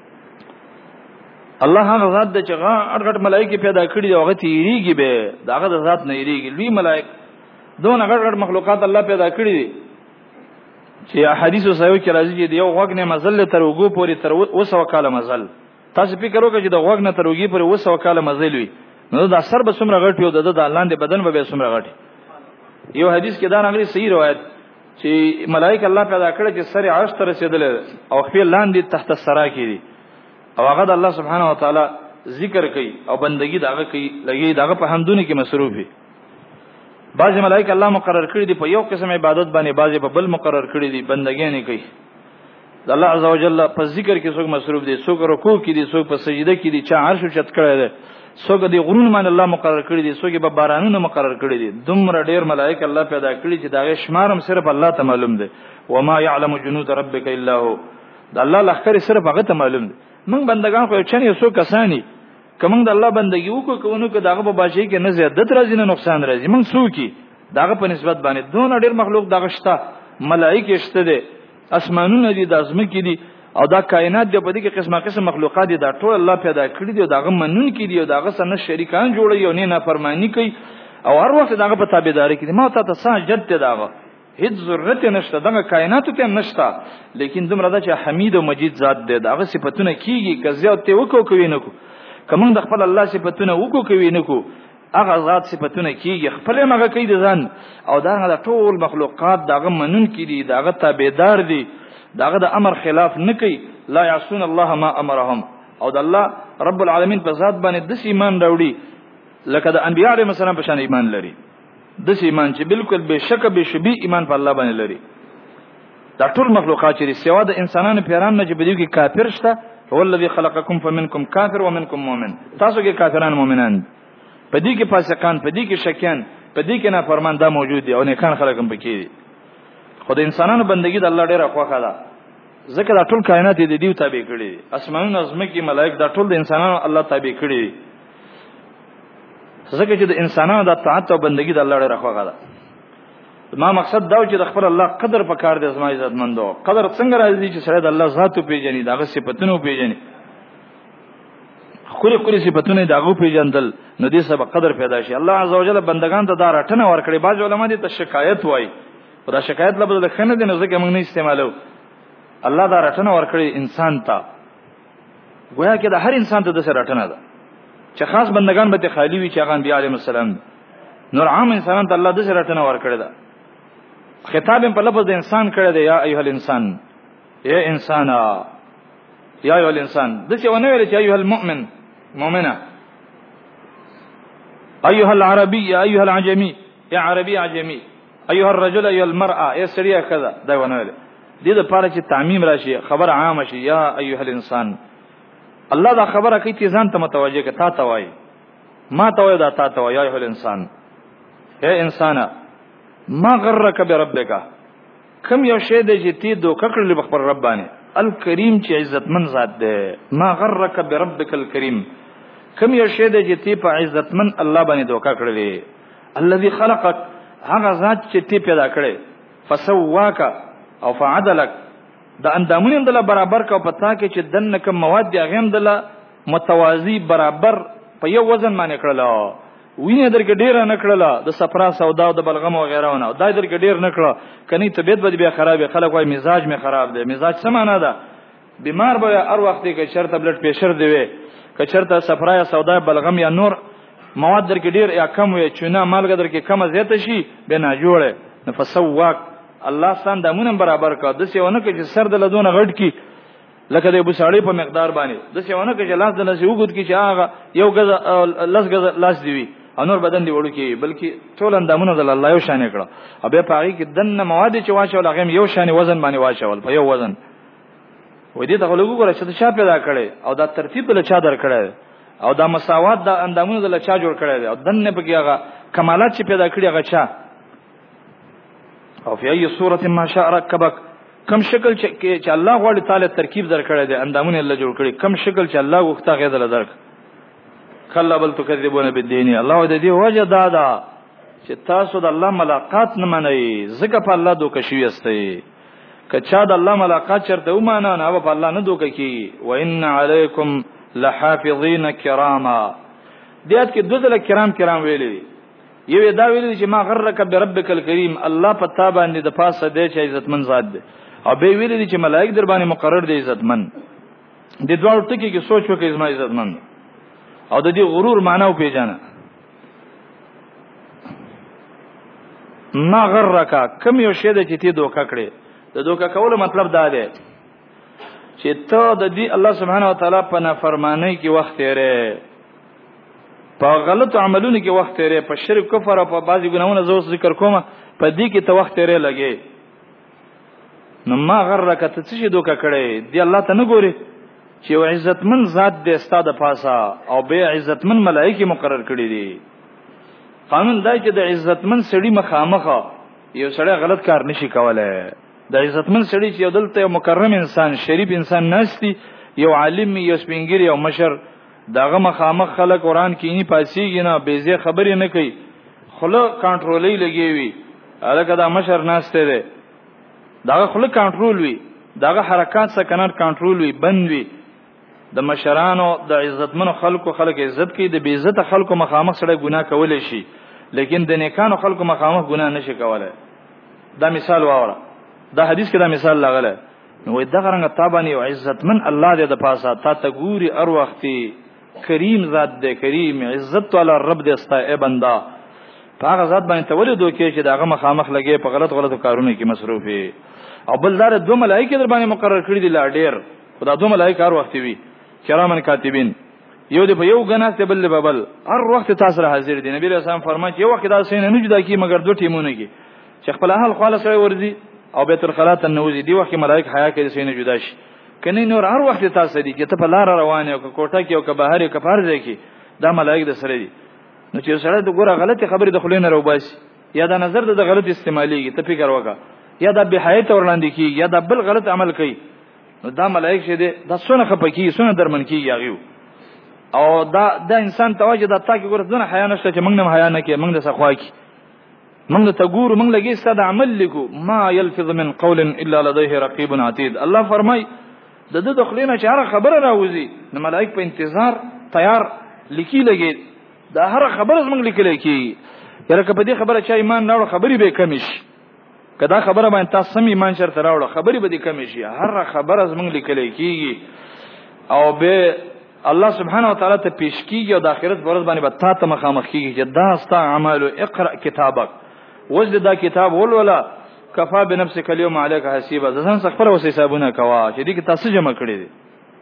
الله هغه ذات د چغه اړغټ ملائکه پیدا کړی دی هغه تیریږي به دغه د ذات نه یریږي لوی ملائک دون اړغټ مخلوقات الله پیدا کړی دي چې احادیث صحیح کې راځي چې یو غوږ نه مزل تر وګو پورې تر وسو کاله مزل تاسو فکر وکړئ چې د غوږ نه تر وګي پورې وسو کاله مزل وي نو دا سر به څومره غټ یو د د لاندې بدن به څومره غټ یو حدیث کې دا راغلی صحیح روایت چې ملائکه الله پیدا کړی چې سر عرش ته رسیدل او خپل لاندې تحت السرا کې دي او هغه د الله سبحانه و تعالی ذکر کوي او بندگی داغه کوي لګي داغه په حمدونه کې مصروف دي بعض ملائکه الله مقرر کړی دي په یو قسم عبادت باندې بعض په بل مقرر کړی دي بندګي نه کوي د الله عزوجل په ذکر کې څوک مصروف دي څوک رکوع کې دي څوک په سجده کې دي چې عرش چت کړی دي څوک د غرون باندې الله مقرر کړی دي څوک په بارانونو مقرر کړی دي دومره ډیر ملائکه الله پیدا کړی چې داغه شمارم صرف الله ته معلوم دي وما يعلم جنود ربك الا هو د الله لخر صرف هغه ته معلوم دي موږ بندگان خو چنه یو څو کسانی کوم د الله بندگی وکړو کوونو کې داغه په باشي کې نه زیادت راځي نه نقصان راځي موږ څوکي داغه په نسبت باندې دون ډېر مخلوق داغه شته ملائکه شته دي اسمانونه دي د ازمکې دي او دا کائنات دی په دې کې قسمه قسم مخلوقات دي دا ټول الله پیدا کړی دي داغه منون کې دي او داغه سره شریکان جوړي او نه نافرمانی کوي او هر وخت داغه په تابعداري کې ما ته تساجد ته داغه هیڅ ضرورت نشته دغه کائناتو ته نشته لیکن دومره دا چې حمید او مجید ذات دی داغه صفاتونه کیږي کزیات ته وکړو کوي نه کو کوم د خپل الله صفاتونه وکړو کوي نه کو هغه ذات صفاتونه کیږي خپل مغه کوي د ځان او دا ټول مخلوقات داغه منون کړي داغه تابعدار دي داغه د امر خلاف نه کوي لا يعصون الله ما امرهم او د الله رب العالمین په ذات باندې د ایمان راوړي لکه د انبیاء علیهم السلام په شان ایمان لري د ایمان چې بالکل به شک به شبي ایمان په الله باندې لري دا ټول مخلوقات چې سوا د انسانانو پیران نه چې بده کې کافر شته هو الذي خلقکم فمنکم کافر ومنکم مؤمن تاسو کې کافران مؤمنان پدې کې فاسقان پدې کې شکیان پدې کې نافرمان دا موجود دي او نه خان خلک هم پکې دي خو د انسانانو بندگی د الله ډیره خوښه ده ځکه دا ټول کائنات دې دیو تابع کړي دي اسمانونو ازمکه ملائک دا ټول د انسانانو الله تابع کړي دي ځکه چې د انسانانو د طاعت او بندگی د الله ډیره خوښه ده ما مقصد دا و چې د خپل الله قدر په کار دې زما عزت مندو قدر څنګه راځي چې سره د الله ذات پیژني داغه صفاتونه پیژني خوري خوري صفاتونه داغه پیژندل نو دې سبب قدر پیدا شي الله عزوجل بندگان ته دا رټنه ورکړي باج علماء دې ته شکایت وای دا شکایت لپاره د خنه دې نه ځکه موږ نه استعمالو الله دا رټنه ورکړي انسان ته گویا کې د هر انسان ته د سره رټنه ده چې خاص بندگان به خالی وي چې هغه انبیاء علیهم السلام نور عام انسانان ته الله د سره رټنه ورکړي ده خطاب په لفظ د انسان کړی دی یا ایها الانسان یا انسان یا ایها الانسان د څه ونه ویل چې ایها المؤمن مؤمنه ایها العربي یا ایها العجمي یا عربي عجمي ایها الرجل ایها المرأه یا سریه کذا دا ونه ویل دې د پاره چې تعمیم راشي خبر عام شي یا ایها الانسان الله دا خبره کوي چې ځان ته متوجه کې تا ته وای ما ته وای دا تا ته وای یا ایها الانسان اے انسان ما غرک بربک کم یو شی دی چې تی دوکه کړل په خپل رب باندې الکریم چې عزتمن ذات دی ما غرک بربک الکریم کم یو شی دی چې تی په عزتمن الله باندې دوکه کړلې الذي خلقك هغه ذات چې تی پیدا کړي فسواک او فعدلک د اندامونو دله برابر کا پتا کې چې دنه کوم مواد دی هغه دله متوازی برابر په یو وزن باندې کړل وینه درګ ډیر نه کړله د صفرا سودا او د بلغم او غیره ونه دای درګ ډیر نه کړه کني طبيعت به بیا خراب خلک وای مزاج می خراب دی مزاج سمانه ده بیمار به هر وخت کې شرط بلډ پریشر دی وي که چرته صفرا یا سودا بلغم یا نور مواد درګ ډیر یا کم وي چونه مالګ درګ کم زیات شي به نه جوړه نفسواک الله ستان دمونه برابر کا د سیونه کې چې سر د لدون غټ کی لکه د ابو ساړي په مقدار باندې د سیونه کې چې لاس د نسی وګد کی چې هغه یو غز لاس غز لاس دی انور بدن دی وړو کې بلکې ټول اندامونه د الله یو شان کړه او به پاره کې دنه مواد چې واچول هغه یو شان وزن باندې واچول په یو وزن و دې ته لګو غره چې چا پیدا کړي او دا ترتیب له چا در کړي او دا مساوات د اندامونو د چا جوړ کړي او دنه په کې هغه کمالات چې پیدا کړي هغه چا او فی ای صورت ما شاء رکبک کم شکل چې الله غوړي تعالی ترکیب در کړي دي اندامونه الله جوړ کړي کم شکل چې الله وخته غیدل درک کله بل تکذبون بالدین الله د دې وجه دادا چې تاسو د الله ملاقات نه منئ زکه په الله دوکه شوی استئ کچا د الله ملاقات چرته ومانه نه په الله نه دوکه کی و ان علیکم لحافظین کراما دیات کې دوزله کرام کرام ویلي یو دا ویلي چې ما غرک بربک الکریم الله په تابع باندې د پاسه دی چې عزتمن ذات دی او به ویلي چې ملائک در باندې مقرر دي عزتمن د دوه ټکی کې سوچ وکړئ زما عزتمن او د دې غرور معنی او پیژنه ما غرک کم یو شی د چې تی دوکه کړي د دوکه کول مطلب دا دی چې ته د دې الله سبحانه و تعالی په نافرمانی کې وخت یې په غلط عملونو کې وخت یې په شرک کفر او په بعضی ګناہوں زو ذکر کومه په دې کې ته وخت یې لګي نو ما غرک ته څه دوکه کړي دی الله ته نه ګوري چې عزتمن ذات دې ستاده پاسا او به عزتمن ملائکه مقرر کړی دي قانون دا چې د عزتمن سړي مخامخه یو سړی غلط کار نشي کولای د عزتمن سړي چې دلته مکرم انسان شریف انسان ناشتي یو عالم یو سپینګری او مشر داغه مخامخ خلک قران کینی پاسیږي نه بیزه خبرې نه کوي خله کنټرولې لګیوي الکه دا مشر ناشته ده داغه خله کنټرول وي داغه حرکات سکنات کنټرول وي بند وي د مشرانو د عزتمنو خلکو خلک عزت کوي د بی عزت خلکو مخامخ سره ګناه کول شي لیکن د نیکانو خلکو مخامخ ګناه نشي کولای دا مثال واوره دا حدیث کې دا مثال لغله نو دا غرنګ تابانی او عزتمن الله دې د پاسه تا ته ګوري ار وختي کریم ذات دې کریم عزت والا رب دې استا ای بندا هغه ذات باندې تولید وکړي چې داغه مخامخ لګي په غلط غلط کارونو کې مصروف وي او بل دار دو ملائکه در باندې مقرر کړی دي لا ډیر خدا دو ملائکه هر وخت وي کرامن کاتبین یو دی په یو غناست بل بل هر وخت تاسو حاضر دي نبی رسول الله فرمایي یو وخت دا سین نه جدا کی مگر دو ټیمونه کې چې خپل اهل خالص ورزي او بیت الخلا تنوزي دی وخت ملائکه حیا کوي سین جدا شي کني نور هر وخت تاسو دي چې ته په لار روانه او کوټه کې او که بهر کې فرض کې دا ملائکه د سره دي نو چې سره د ګوره غلطي خبرې د خلینو روباسي یا دا نظر د غلط استعمالي ته فکر وکړه یا دا به حیات ورلاندې کی یا دا بل غلط عمل کوي نو دا ملائک شه دي دا سونه خپکی سونه درمن کی یاغیو او دا دا انسان تواجه دا تا کې ګوره دونه حیا نشته چې موږ نه حیا نه کې موږ د سخوا کې موږ ته ګورو موږ لګي ستاد عمل لیکو ما يلفظ من قول الا لديه رقيب عتيد الله فرمای د دې دخلینه چې هر خبره راوځي نو ملائک په انتظار تیار لیکي لګي دا هر خبره موږ لیکل کی یره که په دې خبره چې ایمان راوړ خبري به کمیش کدا خبره باندې تاسو سم ایمان شرط راوړ خبري به دې کمیش هر خبره موږ لیکل کیږي او به الله سبحانه و تعالی ته پیش کیږي او د آخرت ورځ باندې به تا ته مخامخ کیږي چې دا ستا اعمال اقرا کتابک وجد دا کتاب ولولا کفا بنفسک اليوم عليك حسيبا ځان څخه اوس حسابونه کوا چې دې کې تاسو جمع کړی دي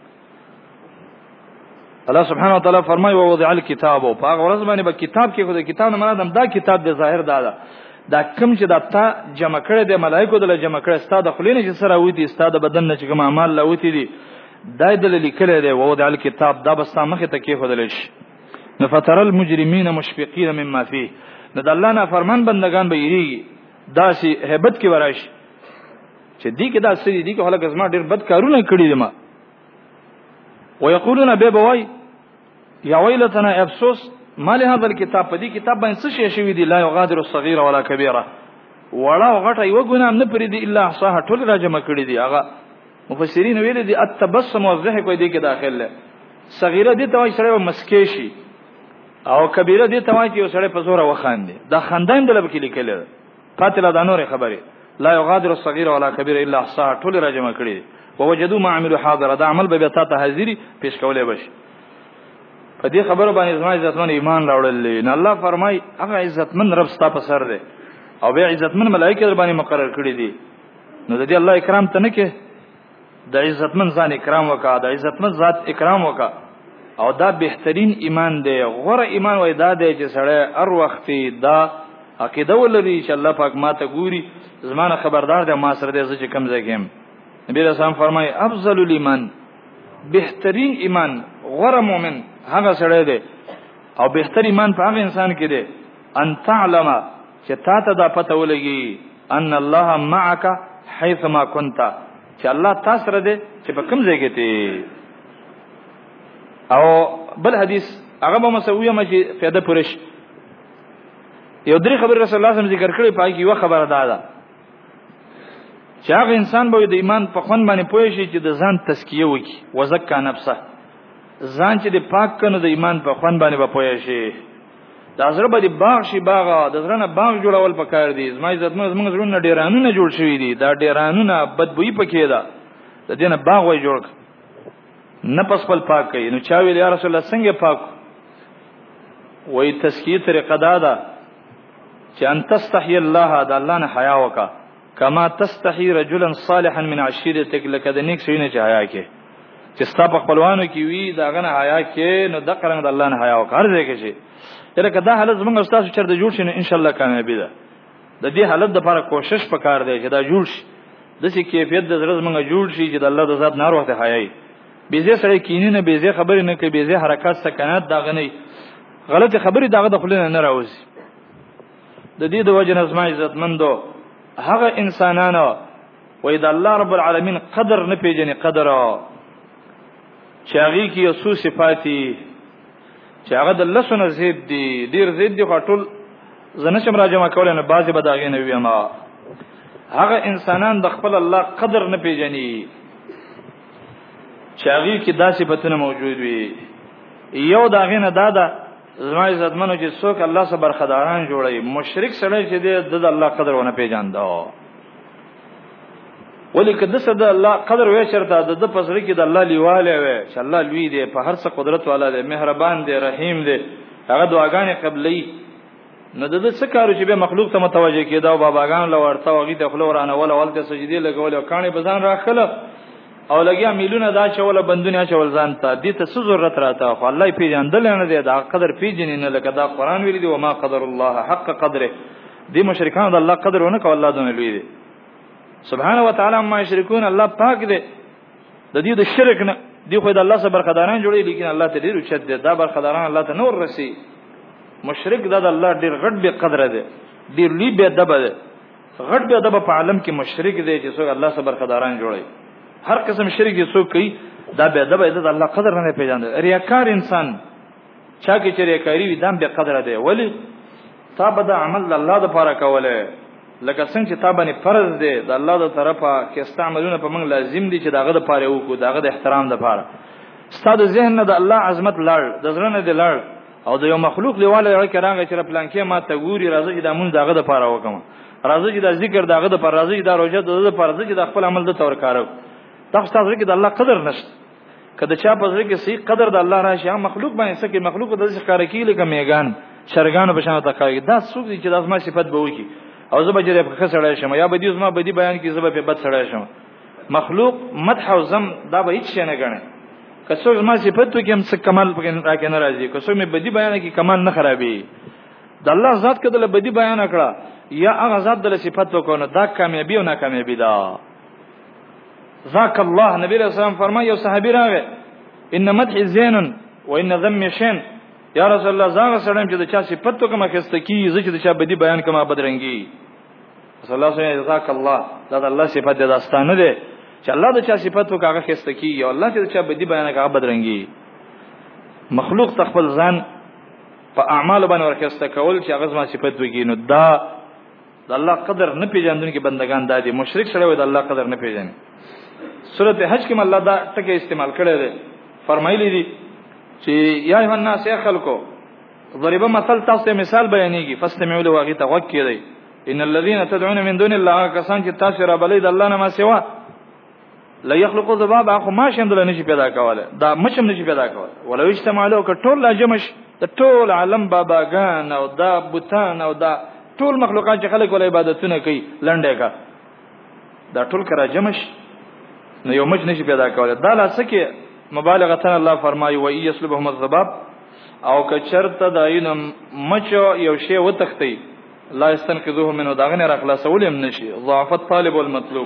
الله سبحانه و تعالی فرمایي او وضع الكتاب او هغه ورځ باندې به کتاب کې خو د کتاب نه مراد دا کتاب د ظاهر دا ده دا کوم چې دا تا جمع کړی د ملائکو د جمع کړی ستاد خلینو چې سره وتی ستاد بدن نه چې کوم اعمال لوتی دي دای د لیکل دی او وضع الكتاب دا بس مخه ته کې خدل شي نفتر المجرمین مشفقین مما فيه نو د الله نه فرمان بندگان به یریږي دا سي hebat کې ورایش چې دی کې دا سړي دی کې هله غزما ډیر بد کارونه کړی دي ما ويقولون به بوای یا ویلتنا افسوس مال هذا الكتاب په دې کتاب باندې څه شي شوی دی لا یغادر الصغيره ولا كبيره ولا غټه یو ګناه نه پرې دی الا احصاها ټول را جمع کړی دی هغه مفسرین ویل دي التبسم والضحك کوي دې کې داخله صغیره دي توای سره مسکی شي او کبیره دي توای چې سره په زور وخاندي دا خندایم دلته کې لیکل قاتل دا نور خبره لا یغادر الصغيره ولا كبيره الا احصاها ټول را جمع کړی ووجدوا ما عملوا حاضر دا عمل به ته حاضری پیش کولای بشي په دې خبره باندې زما عزتمن ایمان راوړل نه الله فرمای هغه عزتمن رب ستا په سر دی او به عزتمن ملائکه در باندې مقرر کړی دي نو د دې الله اکرام ته نه کې د عزتمن ځان اکرام وکا د عزتمن ذات اکرام وکا او دا بهترین ایمان دی غوره ایمان وای دا دی چې سړی هر وخت دا عقیده ولري چې الله پاک ماته ګوري زمانه خبردار دی ما سره دې چې کم ځای نبی رسول الله فرمای افضل الایمان بهترین ایمان غوره مؤمن هغه سره دی او بهتر ایمان په هغه انسان کې دی ان تعلم چې تا ته دا پته ولګي ان الله معك حيث ما كنت چې الله تاسو سره دی چې په کوم ځای کې دی او بل حدیث هغه به مسویه مې فائدہ پرش یو درې خبر رسول الله صلی الله علیه وسلم ذکر کړی پای کې یو خبره ده چې هغه انسان به د ایمان په خوان باندې پوه شي چې د ځان تزکیه وکي وزکا نفسه ځان چې د پاک کنه د ایمان په خوان باندې به پوه شي دا زړه به د باغ شي باغ د زړه نه باغ جوړول پکار دي زما عزت موږ زړه ډیرانونه جوړ شوی دي دا ډیرانونه بدبوئی پکې ده د دې نه باغ وای جوړ نه پس خپل پاک کړي نو چا ویل یا رسول الله څنګه پاک وای تزکیه طریقه دا ده چې ان تستحی الله د الله نه حیا وکا کما تستحی رجلا صالحا من عشیرتک لکه د نیک سینه چې حیا کې چې ستا په خپلوانو کې وی دا غنه حیا کې نو د قرن د الله نه حیا وکړ ځکه کې شي لکه دا حالت زمونږ استاد چر د جوړ شي ان شاء الله کامیابی ده د دې حالت لپاره کوشش وکړ دی چې دا جوړ شي د سې کیفیت د زړه زمونږ جوړ شي چې د الله د ذات نار وخت حیاي بیزه سره کینې نه بیزه خبرې نه کوي بیزه حرکت سکنات دا غنی غلط خبرې داغه د خلینو نه راوځي د دې د وجه نظم عزتمندو هغه انسانانو وې د الله رب العالمین قدر نه پیژني قدر چې هغه کې یو څو صفاتی چې هغه د لسونه زید دي ډیر زید دي خاطر زنه شم راجمه کول نه بعضی بداغې نه ویما هغه انسانان د خپل الله قدر نه پیژني چې هغه کې داسې صفاتونه موجود وي یو داغې نه دادا زما عزت منو چې څوک الله سره برخداران جوړي مشرک سره چې د الله قدر ونه پیژاندا ولی کده صد الله قدر وې شرطه د پسړي کې د الله لیواله وې چې الله لوی دی په هر څه قدرت والا دی مهربان دی رحیم دی هغه دعاګانې قبلې نو د څه کارو چې به مخلوق ته متوجه کېدا او باباګان لورته وغي د خپل ورانه ول ولته سجدي لګول او کاني بزان راخله او لګیا میلونه دا چول بندونه چول ځان ته دې ته څه ضرورت راته خو الله پیژندل نه دی دا قدر پیژنې نه لکه دا قران ویلي دی او ما قدر الله حق قدره دې مشرکان د الله قدر ونه کو الله دونه لوی دی سبحانه وتعالى ما یشرکون الله پاک دی د دې د شرک نه دی خو د الله سره برخداران جوړي لیکن الله ته ډیر اوچت دی دا برخداران الله ته نور رسی مشرک د الله ډیر غټ به قدر دی ډیر لی به ادب دی غټ به ادب په عالم کې مشرک دی چې څوک الله سره برخداران جوړي هر قسم شرک دی څوک کوي دا به ادب د الله قدر نه پیژاند ریاکار انسان چا کې چې ریاکاری وي دام به قدر دی ولی تاب د عمل الله د لپاره کوله لکه څنګه چې تابانه فرض دی د الله د طرفه کې استعمالونه په موږ لازم دي چې داغه د پاره وکړو داغه د احترام د پاره ستاسو ذهن نه د الله عظمت لړ د زړه نه د لړ او د یو مخلوق لیواله راځي راغی چې پلان کې ما ته ګوري راځي چې د مون داغه د پاره وکم راځي چې د ذکر داغه د پاره راځي د روزه د پاره راځي چې د خپل عمل د تور کارو تاسو تاسو کې د الله قدر نشته کله چا په ځکه کې صحیح قدر د الله راشي مخلوق باندې سکه مخلوق د ځکه کار کوي لکه میګان شرګانو بشانه تکای دا څوک دي چې د اسما صفات به وکی او زه به جره په خسړای شم یا به دې زما به دې بیان کې زه به بد سړای شم مخلوق مدح او ذم دا به هیڅ نه غنه کڅو زما صفات کې هم څه کمال پکې راکې ناراضي کڅو مې بدی بیان کې کمال نه خرابي د الله ذات کده بدی بیان کړه یا هغه ذات د صفات وکونه دا کامیابی او ناکامیابی دا ذاک الله نبی رسول الله فرمایي یو صحابي راغی ان مدح زین و ان ذم شین یا رسول الله زاغه سلام چې د چا صفات کومه کسته کی زه چې د چا بدی بیان کومه بدرنګي صلی الله علیه و ذاک الله دا د الله صفات د داستانه ده چې الله د چا صفات وکړه کسته کی یا الله چې د چا بدی بیان کومه بدرنګي مخلوق تخپل ځان په اعمال باندې ورکسته کول چې هغه زما صفات وګي نو دا د الله قدر نه پیژندونکو بندگان دادي مشرک سره د الله قدر نه پیژني سورته حج کې الله دا ټکی استعمال کړی دی فرمایلی دي چې یا ایه الناس یا خلکو ضرب مثل تاسو مثال بیانېږي فاستمعوا له واغی توکل ان الذين تدعون من دون الله کسان چې تاسو را بلید الله نه ما سوا لا يخلقوا ذبابا خو ما شندل نشي پیدا کوله دا مشم نشي پیدا کوله ولو اجتماعوا کټول لاجمش د ټول عالم باباګان او دا بوتان او دا ټول مخلوقات چې خلک ول عبادتونه کوي لنډه کا دا ټول کرا جمش نو یو مچ نشي پیدا کوله دا لاسکه مبالغه الله فرمایي و يسلبهم الذباب او که چرته داینم مچ یو شی وتختی لا استنقذوه منه داغنه را خلاصول هم نشي ضعف الطالب والمطلوب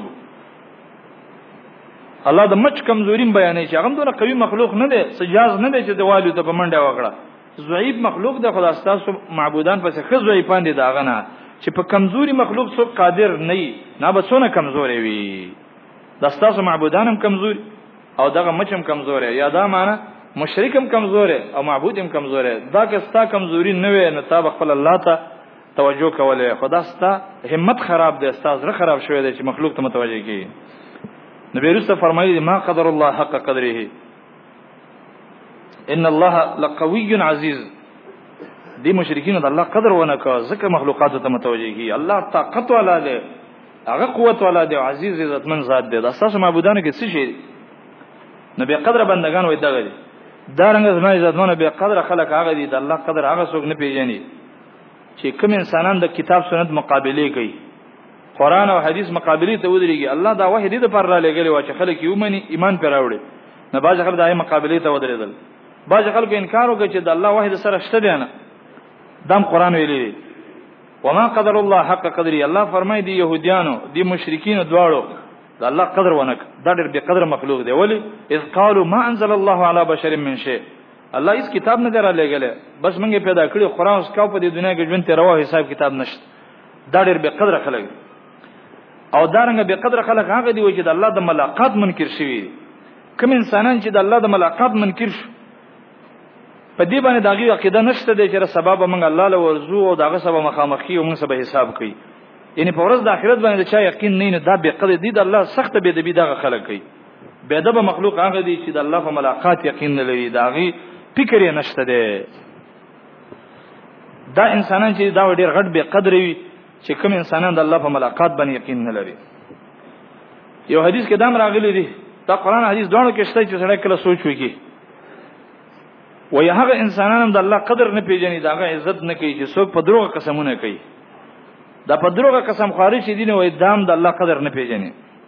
الله د مچ کمزوري بیانې چې هغه دونه قوي مخلوق نه دی سجاز نه دی چې دیوالو ته په منډه وکړه ضعیف مخلوق د خدای ستاسو معبودان پس خزو یې پاندې داغه نه چې په کمزوري مخلوق څو قادر نه نه به څونه کمزوري وي د ستاسو معبودان هم کمزوري او دغه مچم کمزوري یا دا معنی مشرکم کمزوري او معبودم کمزوري دا که ستا کمزوري نه وي نو تاب خپل الله ته توجه کوله خدا ستا همت خراب دی ستا زړه خراب شوی دی چې مخلوق ته متوجه کی نبی رسول فرمایي ما قدر الله حق قدره ان الله لقوي عزيز دي مشرکین د الله قدر ونه کا ځکه مخلوقات ته متوجه کی الله طاقت والا دی هغه قوت والا دی عزیز عزتمن ذات دی د اساس معبودانو کې څه شي نبی قدر بندگان وې دغه دي دارنګ زما عزتمن به قدر خلق هغه دي د الله قدر هغه څوک نه پیژني چې کوم انسانان د کتاب سنت مقابله کوي قران او حدیث مقابله ته ودرېږي الله دا وحی دې پر را لګلې و چې خلک یو مني ایمان پر راوړي نه باز خلک دای مقابله ته ودرېدل باز خلک انکار وکړي چې د الله وحی سره شته دی نه دام قران ویلي وما قدر الله حق قدره الله فرمایي دي يهوديانو دي مشرکین دواړو د الله قدر ونک دا ډېر به قدر مخلوق دی ولی اذ قالوا ما انزل الله على بشر من شيء الله اس کتاب نه درا لګله بس مونږه پیدا کړی قران اوس کا په دې دنیا کې ژوند ته روا حساب کتاب نشته دا ډېر به قدر خلک او دارنګ به قدر خلک هغه دی چې د الله د ملاقات منکر شوی کوم انسانان چې د الله د ملاقات منکر شو په دې باندې داغي عقیده نشته دی چې سبب موږ الله له ورزو او داغه سبب مخامخي او موږ سبب حساب کوي یعنی په ورځ د آخرت باندې چا یقین نه نه دا به قد دي د الله سخت به د بي دغه خلک کوي به د مخلوق هغه دي چې د الله په ملاقات یقین نه لري داغي فکر یې نشته دی دا انسانان چې دا ډېر غټ به قدر وي چې کوم انسانان د الله په ملاقات باندې یقین نه لري یو حدیث کې دا راغلی دی دا قرآن حدیث دوه کې شته چې سره کله سوچ وکړي وای هغه انسانانو د الله قدر نه پیژني داغه عزت نه کوي چې څوک په دروغه قسمونه کوي دا په دروغه قسم خارج دي نه وای دام د الله قدر نه پیژني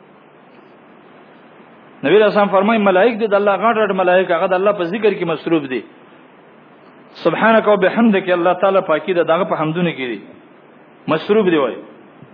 نبی رسول الله فرمایي ملائک دي د الله غاټ غاټ ملائک هغه د الله په ذکر کې مصروف دي سبحانك وبحمدك الله تعالی پاکي د دغه په حمدونه کې دي مصروف دي وای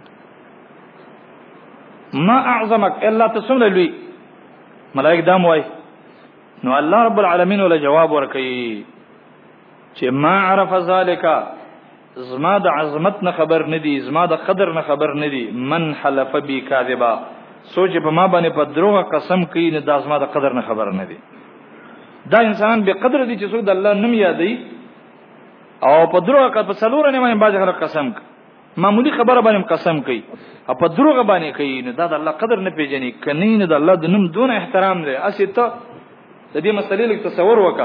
ما اعظمك الا تسمع لي ملائک دام وای نو الله رب العالمین ول جواب ورکړي چې ما عرف ذالک زما د عظمت نه خبر ندي زما د قدر نه خبر ندي من حلف بي کاذبا سوچ په ما باندې په دروغه قسم کوي نه د زما د قدر نه خبر ندي دا انسان به قدر دي چې څوک د الله نوم یادي او په دروغه په څلور نه باندې باز خلک قسم کوي معمولی خبره باندې قسم کوي او په دروغه باندې کوي نه دا د الله قدر نه پیژني کني نه د الله د نوم دون احترام لري اسی ته د دې مسلې لږ تصور وکړه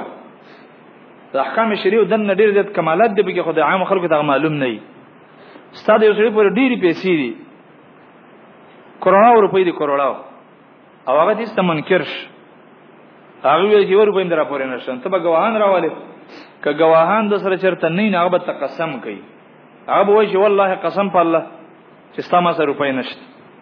د احکام شریعه د نن ډېر زیات کمالات دي به خدای عام خلکو ته معلوم نه وي ستاسو یو سړي پر ډېری پیسې دي کرونا روپۍ دي کروڑا او هغه دې ستمنکرش هغه وی چې ور روپۍ درا پورې نشته ته به گواهان راواله ک گواهان د سره چرته نه نه هغه به قسم کوي هغه وایي چې والله قسم په الله چې ستاسو سره روپۍ نشته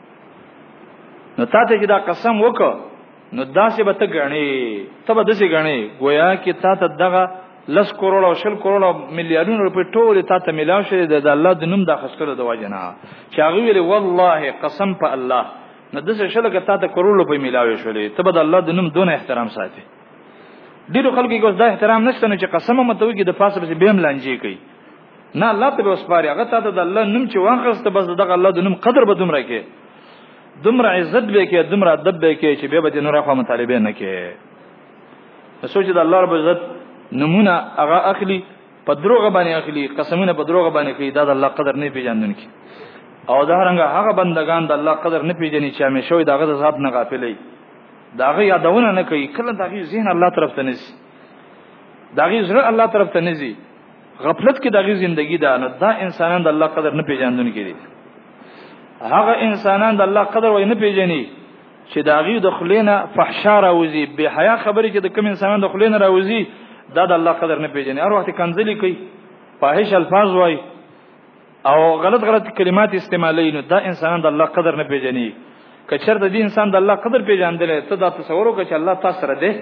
نو تاسو چې دا قسم وکړه نو داسې به ته غني ته به داسې غني گویا کې تا ته دغه لس کروڑ او شل کروڑ میلیارډونو روپۍ ټول تا ته ملاو شي د الله د نوم د خسکلو د واجنه چې هغه ویلي والله قسم په الله نو داسې شل کې تا ته کروڑ روپۍ ملاوي شولې ته به د الله د نوم دون احترام ساتي ډیرو خلکو کې دا احترام نشته نو چې قسم مته وي د فاصله به بهم لانجی کوي نه الله ته وسپاري هغه ته د الله نوم چې واخسته بس دغه الله د نوم قدر به دومره کې دومره عزت به کې دومره ادب به کې چې به به نور خو مطالبه نه کې سوچ د الله رب عزت نمونه هغه اخلي په دروغه باندې اخلي قسمونه په دروغه باندې کوي دا د الله قدر نه پیژندون کی او دا رنګه هغه بندگان د الله قدر نه پیژني چې همیشه دغه ذات نه غافلې داغه یادونه نه کوي کله دغه ذهن الله طرف ته نسی دغه زړه الله طرف ته نسی غفلت کې دغه ژوندۍ ده نو دا انسانان د الله قدر نه پیژندون کی دي هغه انسانان د الله قدر وای نه پیژني چې داغي د خلینا فحشا راوزي به حیا خبرې چې د کوم انسانان د خلینا راوزي دا د الله قدر نه پیژني هر وخت کنځلي کوي فاحش الفاظ وای او غلط غلط کلمات استعمالوي نو دا انسانان د الله قدر نه پیژني کچر د دې انسان د الله قدر پیژندل ته دا تصور وکړه چې الله تاسو سره دی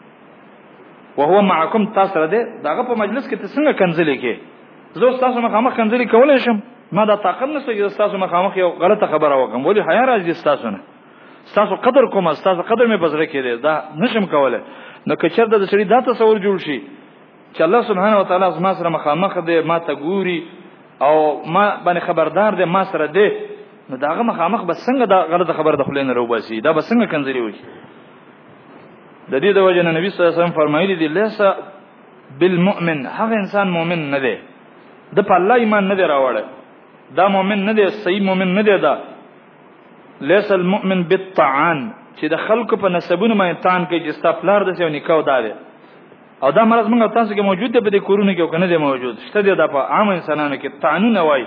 او هو معکم تاسو سره دی داغه په مجلس کې ته څنګه کنځلي کې زه تاسو مخامخ کنځلي کولای شم ما دا طاقت نشته چې تاسو مخامخ یو غلطه خبره وکم ولی حیا راځي تاسو نه تاسو قدر کوم تاسو قدر مې بزره کړي دا نشم کوله نو کچر د سړي دا تصور جوړ شي چې الله سبحانه و تعالی زما سره مخامخ دی ما ته ګوري او ما باندې خبردار دی ما سره دی نو داغه مخامخ بس څنګه دا غلطه خبره د خلینو روباسي دا بس څنګه کنځري وي د دې د وجه نبی صلی الله علیه وسلم فرمایلی دی لیس بالمؤمن هغه انسان مؤمن نه دی د په الله ایمان نه دی راوړل دا مؤمن نه دی صحیح مؤمن نه دی دا لیس المؤمن بالطعان چې د خلکو په نسبونو باندې تان کوي چې استفلار د سیو نکاو داله او دا مرز موږ تاسو کې موجود دی په دې کورونه کې او کنه دی موجود شته دی دا په عام انسانانو کې قانون وای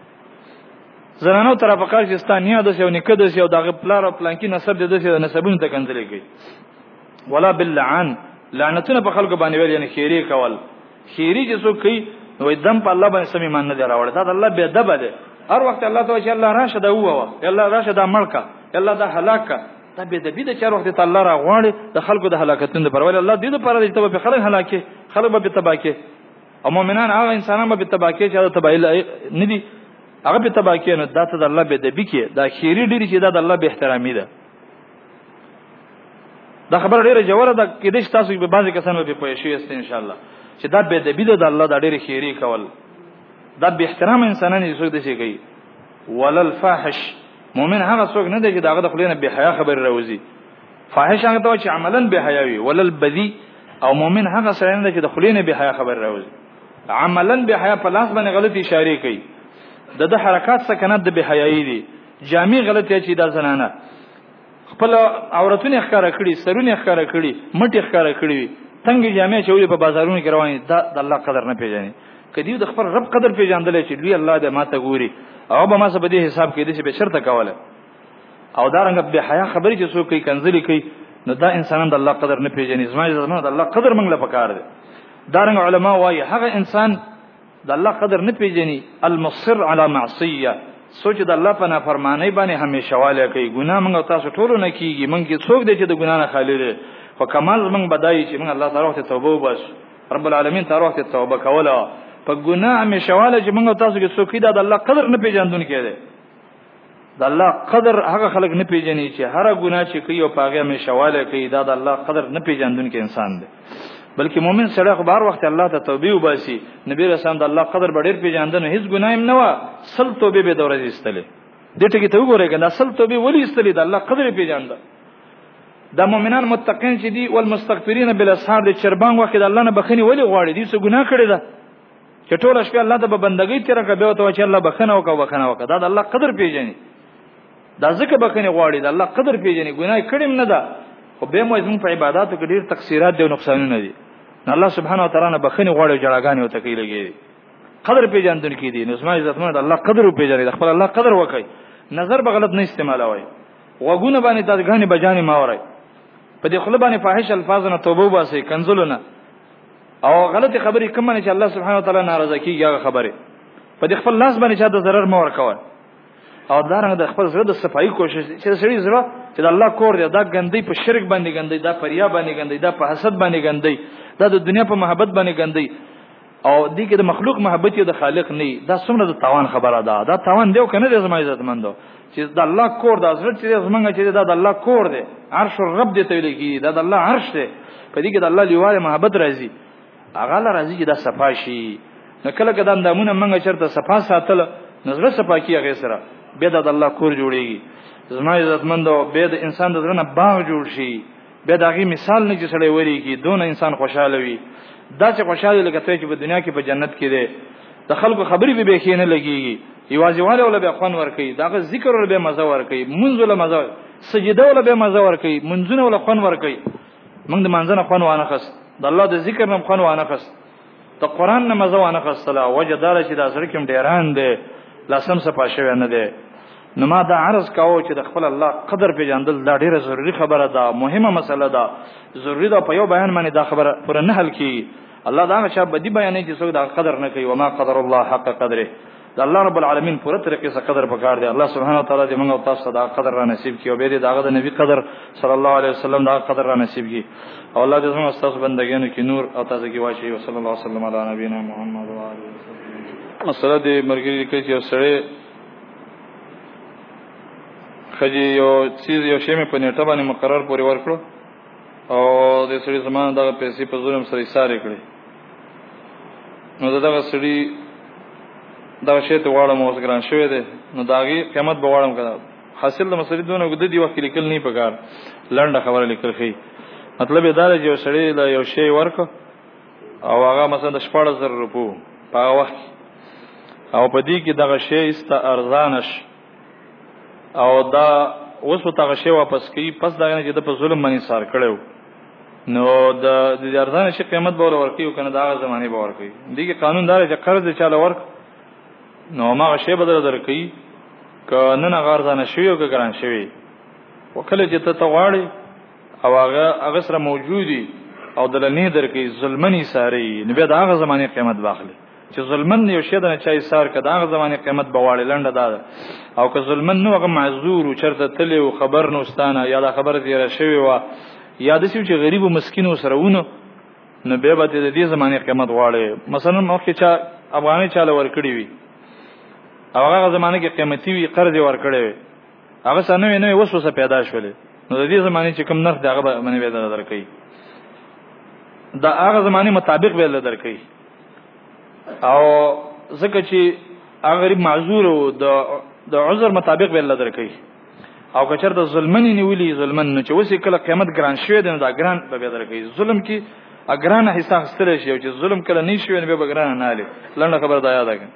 زنانو طرفه کار چې ستانیا د سیو نکاو د سیو دغه پلار او پلانکی نسب د سیو نسبونو ته کنځلې کوي ولا باللعان لعنتونه په خلکو باندې ویل یعنی خیری کول خیری چې څوک کوي نو دم په الله باندې سم ایمان نه دی راوړل دا الله به ادب دی هر وخت الله ته چې الله راشه دا ووه الله راشه دا ملکه الله دا هلاکه دا به د بيد چار وخت ته الله را غواړي د خلکو د هلاکتونو پر ول الله دې د پر دې ته په خلک هلاکه خلک به تباکه او مؤمنان هغه انسانان به تباکه چې دا تبایل نه دي هغه به تباکه نه دا ته د الله به د بکی دا خیری ډیری چې دا د الله به احترامي ده دا خبر ډیره جوړه ده کې د تاسو به بعضی کسانو به پوه شي است ان شاء الله چې دا به د بيد د الله د ډیره خیری کول دا به احترام انسانان یې څوک دي شي کوي ولل فاحش مؤمن هغه څوک نه دی چې داغه د خلینو به حیا خبر راوځي فاحش هغه ته چې عملاً به حیا وي، ولل بدی او مؤمن هغه سره نه چې د خلینه به حیا خبر راوځي. عملاً به حیا په لاس باندې غلطي اشاره کوي، د د حرکات سکنات د به حیايي دي، جامع غلطي چې دا زنانه خپل عورتونه ښکارا کړي، سرونه ښکارا کړي، مټي ښکارا کړي، څنګه جامع چولې په بازارونو کې رواني، دا د الله قدر نه پیژني. کدی د خپل رب قدر پیژندل چې دوی الله دې ماته ګوري او به ما سره به حساب کې دي چې به شرط کوله او دا رنګ به حیا خبرې چې څوک کوي کنځلي کوي، نو دا انسانان د الله قدر نه پیژني. زمای زمانه د الله قدر موږ له پکار دي. دا رنګ علما وايي هغه انسان د الله قدر نه پیژني المصر على معصيه، سوچ د الله په نافرمانی باندې همیشه واله کوي. ګناه موږ تاسو ټول نه کیږي، موږ کې څوک دی چې د ګناه نه خالی دی، خو کمال موږ بدایي چې موږ الله تعالی ته توبه وباس، رب العالمین تعالی ته توبه کوله. په ګناه همیشه واله چې موږ تاسو کې څوک دی د الله قدر نه پیژندون کېده. د الله قدر هغه خلک نه پیژني چې هر ګناه چې کوي او پاغه همیشه واله کوي، دا د الله قدر نه پیژندون کې انسان دی. بلکې مؤمن سره خو بار وخت الله ته توبه وباسي. نبی رسول د الله قدر ډېر پیژندنه، هیڅ ګناه هم نه و، سل توبه به دوره استلې. دې ټکی ته وګورئ کنه، سل توبه ولی استلې د الله قدر پیژنده. د مؤمنان متقین چې دي والمستغفرین بالاسحار د چربان وخت د الله نه بخنی ولی غواړي، دي څه ګناه کړی ده چې ټول شپه الله ته بندګۍ تیر کبه او ته چې الله بخنه وکاو بخنه وکړه، دا د الله قدر پیژني. دا ځکه بخنه غواړي، د الله قدر پیژني، ګناه کړم نه ده، خو به مو زموږ په عبادتو کې ډیر تقصیرات دي او نقصانونه دي. الله سبحانه وتعالى نه بخنه غواړي، جړاګانې او تکي لګي، قدر پیژندل کې دي. نو اسماء عزت مند الله قدر پیژني، د خپل الله قدر وکړي، نظر به غلط نه استعمالوي، وګونه باندې د غانې بجانې ماوري، په دې خپل باندې فاحش الفاظ نه توبه واسي، کنزلونه او غلطي خبرې کوم نه چې الله سبحانه وتعالى ناراضه کیږي هغه خبره، په دې خپل لاس باندې چې د ضرر مور کوي. او دا رنګ د خپل زړه د صفایي کوشش چې سړي زړه چې د الله کور دی، دا ګندۍ په شرک باندې ګندۍ، دا پریا باندې ګندۍ، دا په حسد باندې ګندۍ، دا د دنیا په محبت باندې ګندۍ، او دې کې د مخلوق محبت یو د خالق نه، دا څومره د تاوان خبره ده. دا تاوان دیو کنه د زما عزت مندو چې د الله کور دا زړه چې زمونږ چې دا د الله کور دی، عرش الرب دې ته لګي، دا د الله عرش دی، په دې کې د الله لیواله محبت راځي، هغه لا راځي چې دا صفا شي. نو کله کله اندامونه منګه چرته صفا ساتل، نظر صفا کیږي سره به د الله کور جوړيږي. زما عزت مندو به د انسان د زړه نه باغ جوړ شي، به دغه مثال نه چې سړی وریږي، دون انسان خوشاله وي. دا چې خوشاله لګته چې په دنیا کې په جنت کې دی، د خلکو خبرې به بخینه لګيږي، یوازې والے ولا به خوان ور کوي، داغه ذکر ولا به مزه ور کوي، منځ ولا مزه، سجده ولا به مزه ور کوي، منځونه ولا خوان ور کوي. موږ د منځنه خوان وانه خس، د الله د ذکر نه خوان وانه خس، د قران نه مزه وانه خس، صلا وجه دار چې د سره کوم ډیران دی لاسم صفا شوی نه دی. نو ما دا عرض کاوه چې د خپل الله قدر پیژندل دا ډیره ضروری خبره ده، مهمه مسله ده، ضروری ده په یو بیان باندې دا خبره پر نه حل کی. الله دا چې بدی بیانې چې څوک دا قدر نه کوي، وما قدر الله حق قدره، د الله رب العالمین پوره طریقې سره قدر پکار دی. الله سبحانه وتعالى دې موږ او تاسو دا قدر را نصیب کړي، او به دې داغه د نبی قدر صلی الله علیه وسلم دا قدر را نصیب کړي، او الله دې موږ تاسو بندګانو کې نور او تاسو کې واچي. وصلی الله وسلم علی نبینا محمد و علیه وسلم. مسله دې مرګري کې چې سره خجی یو چیز یو شی مې په نیټه باندې مقرر پورې ورکړو، او د سړي زمانه دغه پیسې په ظلم سره ایثار کړې. نو دغه سړي دا شی ته واړم اوس ګران شوی دی، نو داغي قیمت به واړم کړه. حاصل د مسلې دونه وګد دی وخت لیکل نه پکار، لنډه خبره لیکل خي. مطلب دا دی چې سړي له یو شی ورکو او هغه مثلا د شپږ زره روپو په وخت، او په دې کې دغه شی است ارزانش، او دا اوس په تاغه شی واپس کی، پس دا نه چې د په ظلم باندې سار کړو، نو د د ارزان شي قیمت به ورکړي او کنه دا زمانه به ورکړي. دغه قانون دار چې قرض چاله ورک، نو ما شی بدل درکې ک نه نه غارزانه شوی او ګران شوی، وکله چې ته تواړي او هغه هغه سره موجودي او دلنی درکې ظلمنی ساري، نو به دا هغه زمانه قیمت واخلي. چې ظلمن یو شی د چای سار کده هغه زمانه قیمت بواړي لنډه ده، او که ظلمن نو هغه معذور او چرته تل او خبر نوستانه یا دا خبره دی را شوی و یا د چې غریب او مسکین سره ونه، نو به به د دې زمانه قیمت واړي. مثلا مخکې چا افغاني چاله ورکړي وي، او هغه زمانه کې قیمتي وي قرض ورکړي وي، هغه سنوي نه وسوسه پیدا شولې، نو د دې زمانه چې کوم نرخ دغه باندې به درکې، دا هغه زمانه مطابق به درکې. او ځکه چې هغه غریب معذور او د د عذر مطابق به الله درکې، او کچر د ظلمن نیولې ظلمن نو چې وسی کله قیامت ګران شوی دی نو دا ګران به درکې ظلم کې اګران حساب ستل شي چې ظلم کله نه شي نو به ګران نه لې لنډه خبر دا یاد کړئ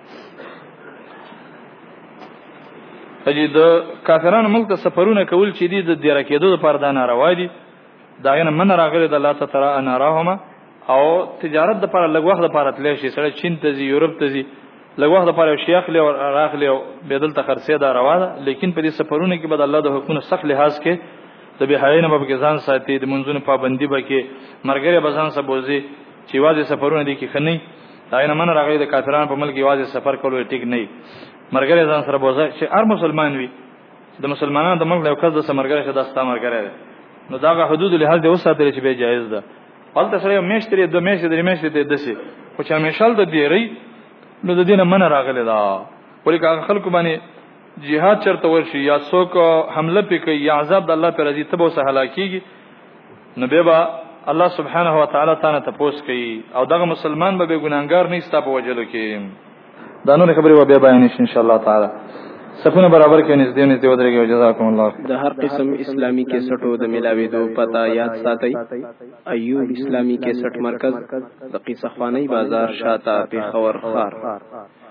اجي د کافرانو ملک ته سفرونه کول چې دي د دیره کېدو لپاره دا ناروا دي دا نه من راغلي د الله تعالی انارهما او تجارت د لپاره لږ وخت لپاره تللی شي سره چین ته زی یورپ ته زی لږ وخت لپاره شیخ له راغلی او بدل ته خرڅه دا روا ده لیکن په دې سفرونه کې بد الله د حکومت سخت لحاظ کې د بهاینه په ځان ساتي د منځونو پابندي بکې مرګره بزان سبوزي چې واځي سفرونه دي کې خني دا نه من راغلي د کافرانو په ملک واځي سفر کول ټیک نه مرګره ځان سره بوزي چې هر مسلمان وي د مسلمانانو د ملک یو کس د سمرګره شته داستا مرګره نو دا حدود لحاظ د وساتل چې به جایز ده ولته سره میشتري د میشتري د میشتري د دسي خو چې همیشال د دیری نو د دینه من راغلی دا ولیکه خلکو باندې jihad چرته ورشي یا څوک حمله پکې یا عذاب د الله پر رضی تبو سه هلاکیږي نو به با الله سبحانه و تعالی تعالی تپوس کوي او دغه مسلمان به ګناګار نه استا په وجلو کې دا نور خبرې و به بیان ان شاء الله تعالی صفونه برابر کې نږدې نږدې ودرېږي جزاکم الله د هر قسم اسلامی کیسټو د ملاويدو پتا یاد ساتي ایوب اسلامی کیسټ مرکز د قصه خوانی بازار شاته په خور خار